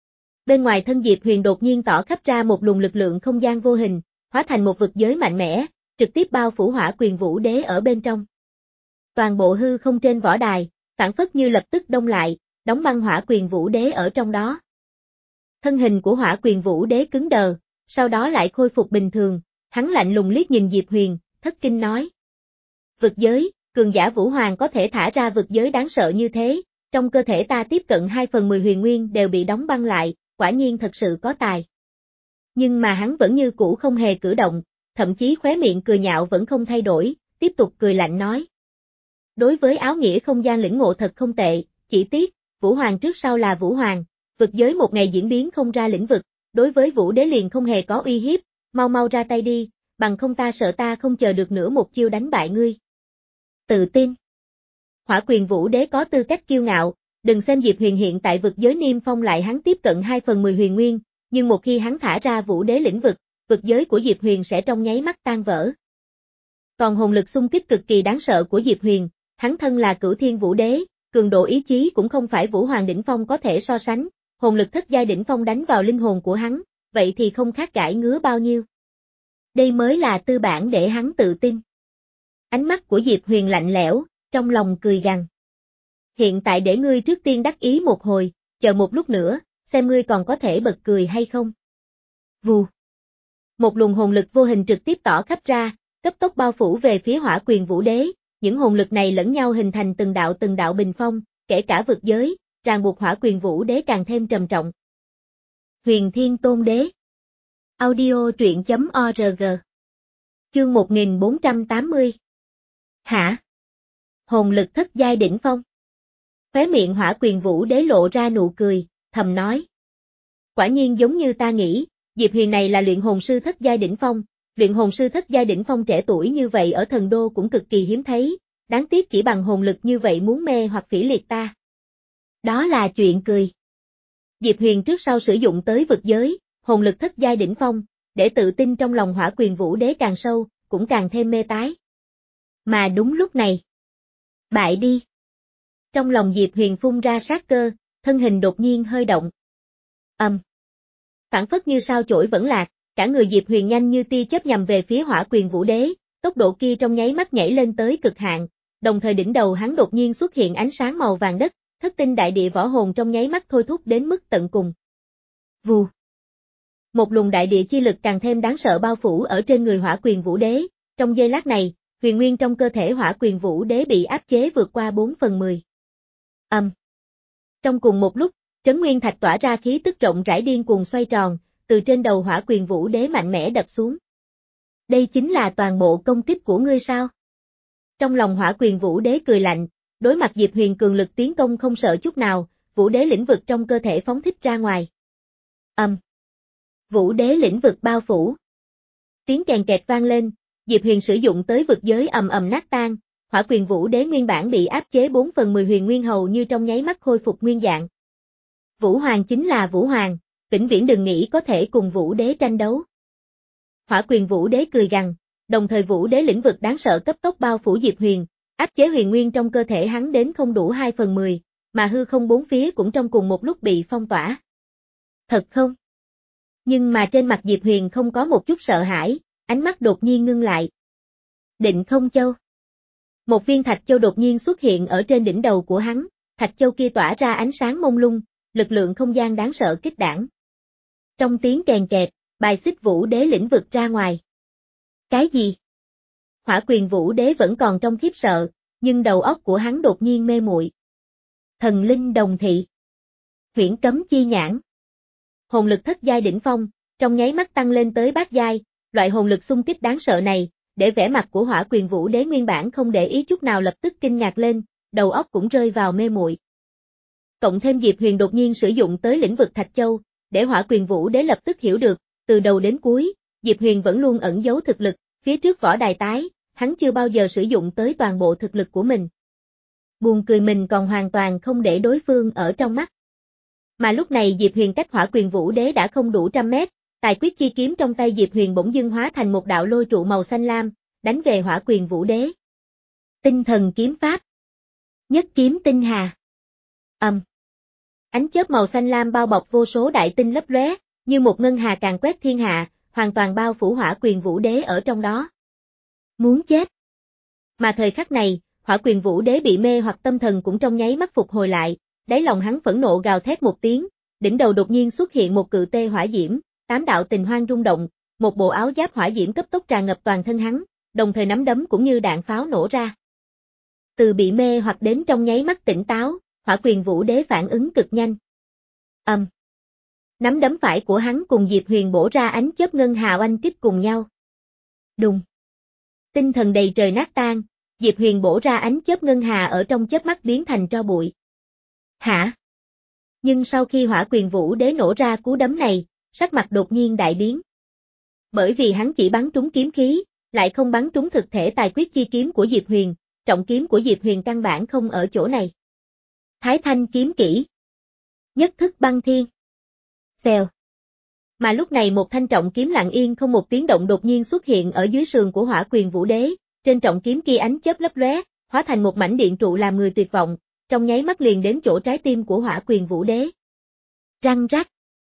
Bên ngoài thân Diệp Huyền đột nhiên tỏ khắp ra một luồng lực lượng không gian vô hình, hóa thành một vực giới mạnh mẽ, trực tiếp bao phủ Hỏa Quyền Vũ Đế ở bên trong. Toàn bộ hư không trên võ đài, phản phất như lập tức đông lại, đóng băng Hỏa Quyền Vũ Đế ở trong đó. Thân hình của Hỏa Quyền Vũ Đế cứng đờ, sau đó lại khôi phục bình thường, hắn lạnh lùng liếc nhìn Diệp Huyền, thất kinh nói. Vực giới, cường giả Vũ Hoàng có thể thả ra vực giới đáng sợ như thế, trong cơ thể ta tiếp cận hai phần mười huyền nguyên đều bị đóng băng lại, quả nhiên thật sự có tài. Nhưng mà hắn vẫn như cũ không hề cử động, thậm chí khóe miệng cười nhạo vẫn không thay đổi, tiếp tục cười lạnh nói. Đối với áo nghĩa không gian lĩnh ngộ thật không tệ, chỉ tiếc, Vũ Hoàng trước sau là Vũ Hoàng, vực giới một ngày diễn biến không ra lĩnh vực, đối với Vũ Đế liền không hề có uy hiếp, mau mau ra tay đi, bằng không ta sợ ta không chờ được nữa một chiêu đánh bại ngươi. Tự tin. Hỏa Quyền Vũ Đế có tư cách kiêu ngạo, đừng xem Diệp Huyền hiện tại vực giới niêm phong lại hắn tiếp cận hai phần mười huyền nguyên, nhưng một khi hắn thả ra Vũ Đế lĩnh vực, vực giới của Diệp Huyền sẽ trong nháy mắt tan vỡ. Còn hồn lực xung kích cực kỳ đáng sợ của Diệp Huyền, hắn thân là Cửu Thiên Vũ Đế, cường độ ý chí cũng không phải Vũ Hoàng đỉnh phong có thể so sánh, hồn lực thất giai đỉnh phong đánh vào linh hồn của hắn, vậy thì không khác gãi ngứa bao nhiêu. Đây mới là tư bản để hắn tự tin. Ánh mắt của Diệp Huyền lạnh lẽo, trong lòng cười gằn. Hiện tại để ngươi trước tiên đắc ý một hồi, chờ một lúc nữa, xem ngươi còn có thể bật cười hay không. Vù. Một luồng hồn lực vô hình trực tiếp tỏ khắp ra, cấp tốc bao phủ về phía Hỏa Quyền Vũ Đế, những hồn lực này lẫn nhau hình thành từng đạo từng đạo bình phong, kể cả vực giới, ràng buộc Hỏa Quyền Vũ Đế càng thêm trầm trọng. Huyền Thiên Tôn Đế. Audio truyện chấm org. Chương một nghìn bốn trăm tám mươi. Hả? Hồn lực thất giai đỉnh phong. Khóe miệng Hỏa Quyền Vũ Đế lộ ra nụ cười, thầm nói. Quả nhiên giống như ta nghĩ, Diệp Huyền này là luyện hồn sư thất giai đỉnh phong, luyện hồn sư thất giai đỉnh phong trẻ tuổi như vậy ở thần đô cũng cực kỳ hiếm thấy, đáng tiếc chỉ bằng hồn lực như vậy muốn mê hoặc phỉ liệt ta. Đó là chuyện cười. Diệp Huyền trước sau sử dụng tới vực giới, hồn lực thất giai đỉnh phong, để tự tin trong lòng Hỏa Quyền Vũ Đế càng sâu, cũng càng thêm mê tái. Mà đúng lúc này. Bại đi. Trong lòng Diệp Huyền phun ra sát cơ, thân hình đột nhiên hơi động. Âm. Um. Phản phất như sao chổi vẫn lạc, cả người Diệp Huyền nhanh như tia chớp nhằm về phía Hỏa Quyền Vũ Đế, tốc độ kia trong nháy mắt nhảy lên tới cực hạn, đồng thời đỉnh đầu hắn đột nhiên xuất hiện ánh sáng màu vàng đất, thất tinh đại địa võ hồn trong nháy mắt thôi thúc đến mức tận cùng. Vù. Một luồng đại địa chi lực càng thêm đáng sợ bao phủ ở trên người Hỏa Quyền Vũ Đế, trong giây lát này, huyền nguyên trong cơ thể Hỏa Quyền Vũ Đế bị áp chế vượt qua bốn phần mười. Âm. Um. Trong cùng một lúc, Trấn Nguyên Thạch tỏa ra khí tức rộng rãi điên cuồng xoay tròn, từ trên đầu Hỏa Quyền Vũ Đế mạnh mẽ đập xuống. Đây chính là toàn bộ công kích của ngươi sao? Trong lòng Hỏa Quyền Vũ Đế cười lạnh, đối mặt Diệp Huyền cường lực tiến công không sợ chút nào, Vũ Đế lĩnh vực trong cơ thể phóng thích ra ngoài. Âm. Um. Vũ Đế lĩnh vực bao phủ. Tiếng kèn kẹt vang lên, Diệp Huyền sử dụng tới vực giới ầm ầm nát tan, Hỏa Quyền Vũ Đế nguyên bản bị áp chế bốn phần mười huyền nguyên hầu như trong nháy mắt khôi phục nguyên dạng. Vũ Hoàng chính là Vũ Hoàng, vĩnh viễn đừng nghĩ có thể cùng Vũ Đế tranh đấu. Hỏa Quyền Vũ Đế cười gằn, đồng thời Vũ Đế lĩnh vực đáng sợ cấp tốc bao phủ Diệp Huyền, áp chế huyền nguyên trong cơ thể hắn đến không đủ hai phần mười, mà hư không bốn phía cũng trong cùng một lúc bị phong tỏa. Thật không? Nhưng mà trên mặt Diệp Huyền không có một chút sợ hãi, ánh mắt đột nhiên ngưng lại. Định Không Châu. Một viên thạch châu đột nhiên xuất hiện ở trên đỉnh đầu của hắn, thạch châu kia tỏa ra ánh sáng mông lung, lực lượng không gian đáng sợ kích đảng. Trong tiếng kèn kẹt, bài xích Vũ Đế lĩnh vực ra ngoài. Cái gì? Hỏa Quyền Vũ Đế vẫn còn trong khiếp sợ, nhưng đầu óc của hắn đột nhiên mê muội. Thần linh đồng thị. Huyễn cấm chi nhãn. Hồn lực thất giai đỉnh phong, trong nháy mắt tăng lên tới bát giai, loại hồn lực xung kích đáng sợ này, để vẻ mặt của Hỏa Quyền Vũ Đế nguyên bản không để ý chút nào lập tức kinh ngạc lên, đầu óc cũng rơi vào mê muội. Cộng thêm Diệp Huyền đột nhiên sử dụng tới lĩnh vực Thạch Châu, để Hỏa Quyền Vũ Đế lập tức hiểu được, từ đầu đến cuối, Diệp Huyền vẫn luôn ẩn giấu thực lực, phía trước võ đài tái, hắn chưa bao giờ sử dụng tới toàn bộ thực lực của mình. Buồn cười mình còn hoàn toàn không để đối phương ở trong mắt. Mà lúc này Diệp Huyền cách Hỏa Quyền Vũ Đế đã không đủ trăm mét, tài quyết chi kiếm trong tay Diệp Huyền bỗng dưng hóa thành một đạo lôi trụ màu xanh lam, đánh về Hỏa Quyền Vũ Đế. Tinh thần kiếm pháp. Nhất kiếm tinh hà. Ầm. Um. Ánh chớp màu xanh lam bao bọc vô số đại tinh lấp lóe, như một ngân hà càn quét thiên hạ, hoàn toàn bao phủ Hỏa Quyền Vũ Đế ở trong đó. Muốn chết. Mà thời khắc này, Hỏa Quyền Vũ Đế bị mê hoặc tâm thần cũng trong nháy mắt phục hồi lại, đáy lòng hắn phẫn nộ gào thét một tiếng, đỉnh đầu đột nhiên xuất hiện một cự tê hỏa diễm, tám đạo tình hoang rung động, một bộ áo giáp hỏa diễm cấp tốc tràn ngập toàn thân hắn, đồng thời nắm đấm cũng như đạn pháo nổ ra. Từ bị mê hoặc đến trong nháy mắt tỉnh táo, Hỏa Quyền Vũ Đế phản ứng cực nhanh. Ầm. Um. Nắm đấm phải của hắn cùng Diệp Huyền bổ ra ánh chớp ngân hà oanh kích cùng nhau. Đùng. Tinh thần đầy trời nát tan, Diệp Huyền bổ ra ánh chớp ngân hà ở trong chớp mắt biến thành tro bụi. Hả? Nhưng sau khi Hỏa Quyền Vũ Đế nổ ra cú đấm này, sắc mặt đột nhiên đại biến. Bởi vì hắn chỉ bắn trúng kiếm khí, lại không bắn trúng thực thể tài quyết chi kiếm của Diệp Huyền, trọng kiếm của Diệp Huyền căn bản không ở chỗ này. Thái Thanh kiếm kỹ. Nhất thức băng thiên. Xèo. Mà lúc này một thanh trọng kiếm lặng yên không một tiếng động đột nhiên xuất hiện ở dưới sườn của Hỏa Quyền Vũ Đế, trên trọng kiếm kia ánh chớp lấp lóe, hóa thành một mảnh điện trụ làm người tuyệt vọng, trong nháy mắt liền đến chỗ trái tim của Hỏa Quyền Vũ Đế. Răng rắc.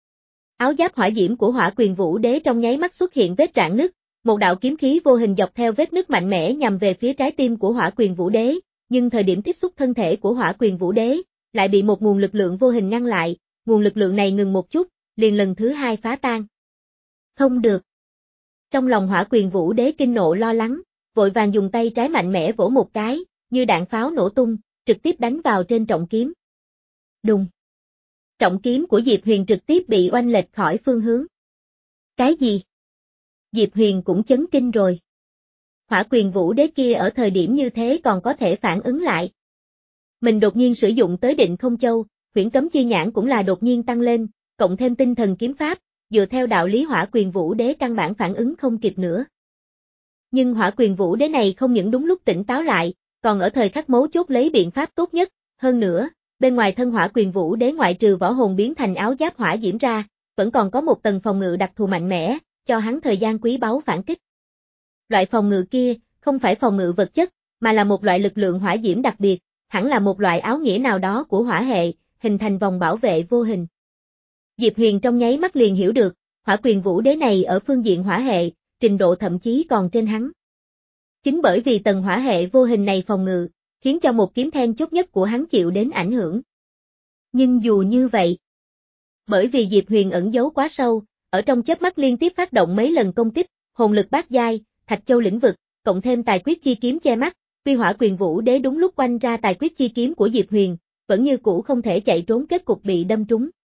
Áo giáp hỏa diễm của Hỏa Quyền Vũ Đế trong nháy mắt xuất hiện vết rạn nứt, một đạo kiếm khí vô hình dọc theo vết nứt mạnh mẽ nhằm về phía trái tim của Hỏa Quyền Vũ Đế, nhưng thời điểm tiếp xúc thân thể của Hỏa Quyền Vũ Đế, lại bị một nguồn lực lượng vô hình ngăn lại, nguồn lực lượng này ngừng một chút, liền lần thứ hai phá tan. Không được. Trong lòng Hỏa Quyền Vũ Đế kinh nộ lo lắng, vội vàng dùng tay trái mạnh mẽ vỗ một cái, như đạn pháo nổ tung, trực tiếp đánh vào trên trọng kiếm. Đùng. Trọng kiếm của Diệp Huyền trực tiếp bị oanh lệch khỏi phương hướng. Cái gì? Diệp Huyền cũng chấn kinh rồi. Hỏa Quyền Vũ Đế kia ở thời điểm như thế còn có thể phản ứng lại. Mình đột nhiên sử dụng tới Định Không Châu, huyễn cấm chi nhãn cũng là đột nhiên tăng lên, cộng thêm tinh thần kiếm pháp, dựa theo đạo lý Hỏa Quyền Vũ Đế căn bản phản ứng không kịp nữa. Nhưng Hỏa Quyền Vũ Đế này không những đúng lúc tỉnh táo lại, còn ở thời khắc mấu chốt lấy biện pháp tốt nhất, hơn nữa, bên ngoài thân Hỏa Quyền Vũ Đế ngoại trừ võ hồn biến thành áo giáp hỏa diễm ra, vẫn còn có một tầng phòng ngự đặc thù mạnh mẽ, cho hắn thời gian quý báu phản kích. Loại phòng ngự kia, không phải phòng ngự vật chất, mà là một loại lực lượng hỏa diễm đặc biệt, hẳn là một loại áo nghĩa nào đó của hỏa hệ, hình thành vòng bảo vệ vô hình. Diệp Huyền trong nháy mắt liền hiểu được, Hỏa Quyền Vũ Đế này ở phương diện hỏa hệ, trình độ thậm chí còn trên hắn. Chính bởi vì tầng hỏa hệ vô hình này phòng ngự, khiến cho một kiếm then chốt nhất của hắn chịu đến ảnh hưởng. Nhưng dù như vậy, bởi vì Diệp Huyền ẩn giấu quá sâu, ở trong chớp mắt liên tiếp phát động mấy lần công kích, hồn lực bát giai, Thạch Châu lĩnh vực, cộng thêm tài quyết chi kiếm che mắt, tuy Hỏa Quyền Vũ Đế đúng lúc quanh ra tài quyết chi kiếm của Diệp Huyền, vẫn như cũ không thể chạy trốn kết cục bị đâm trúng.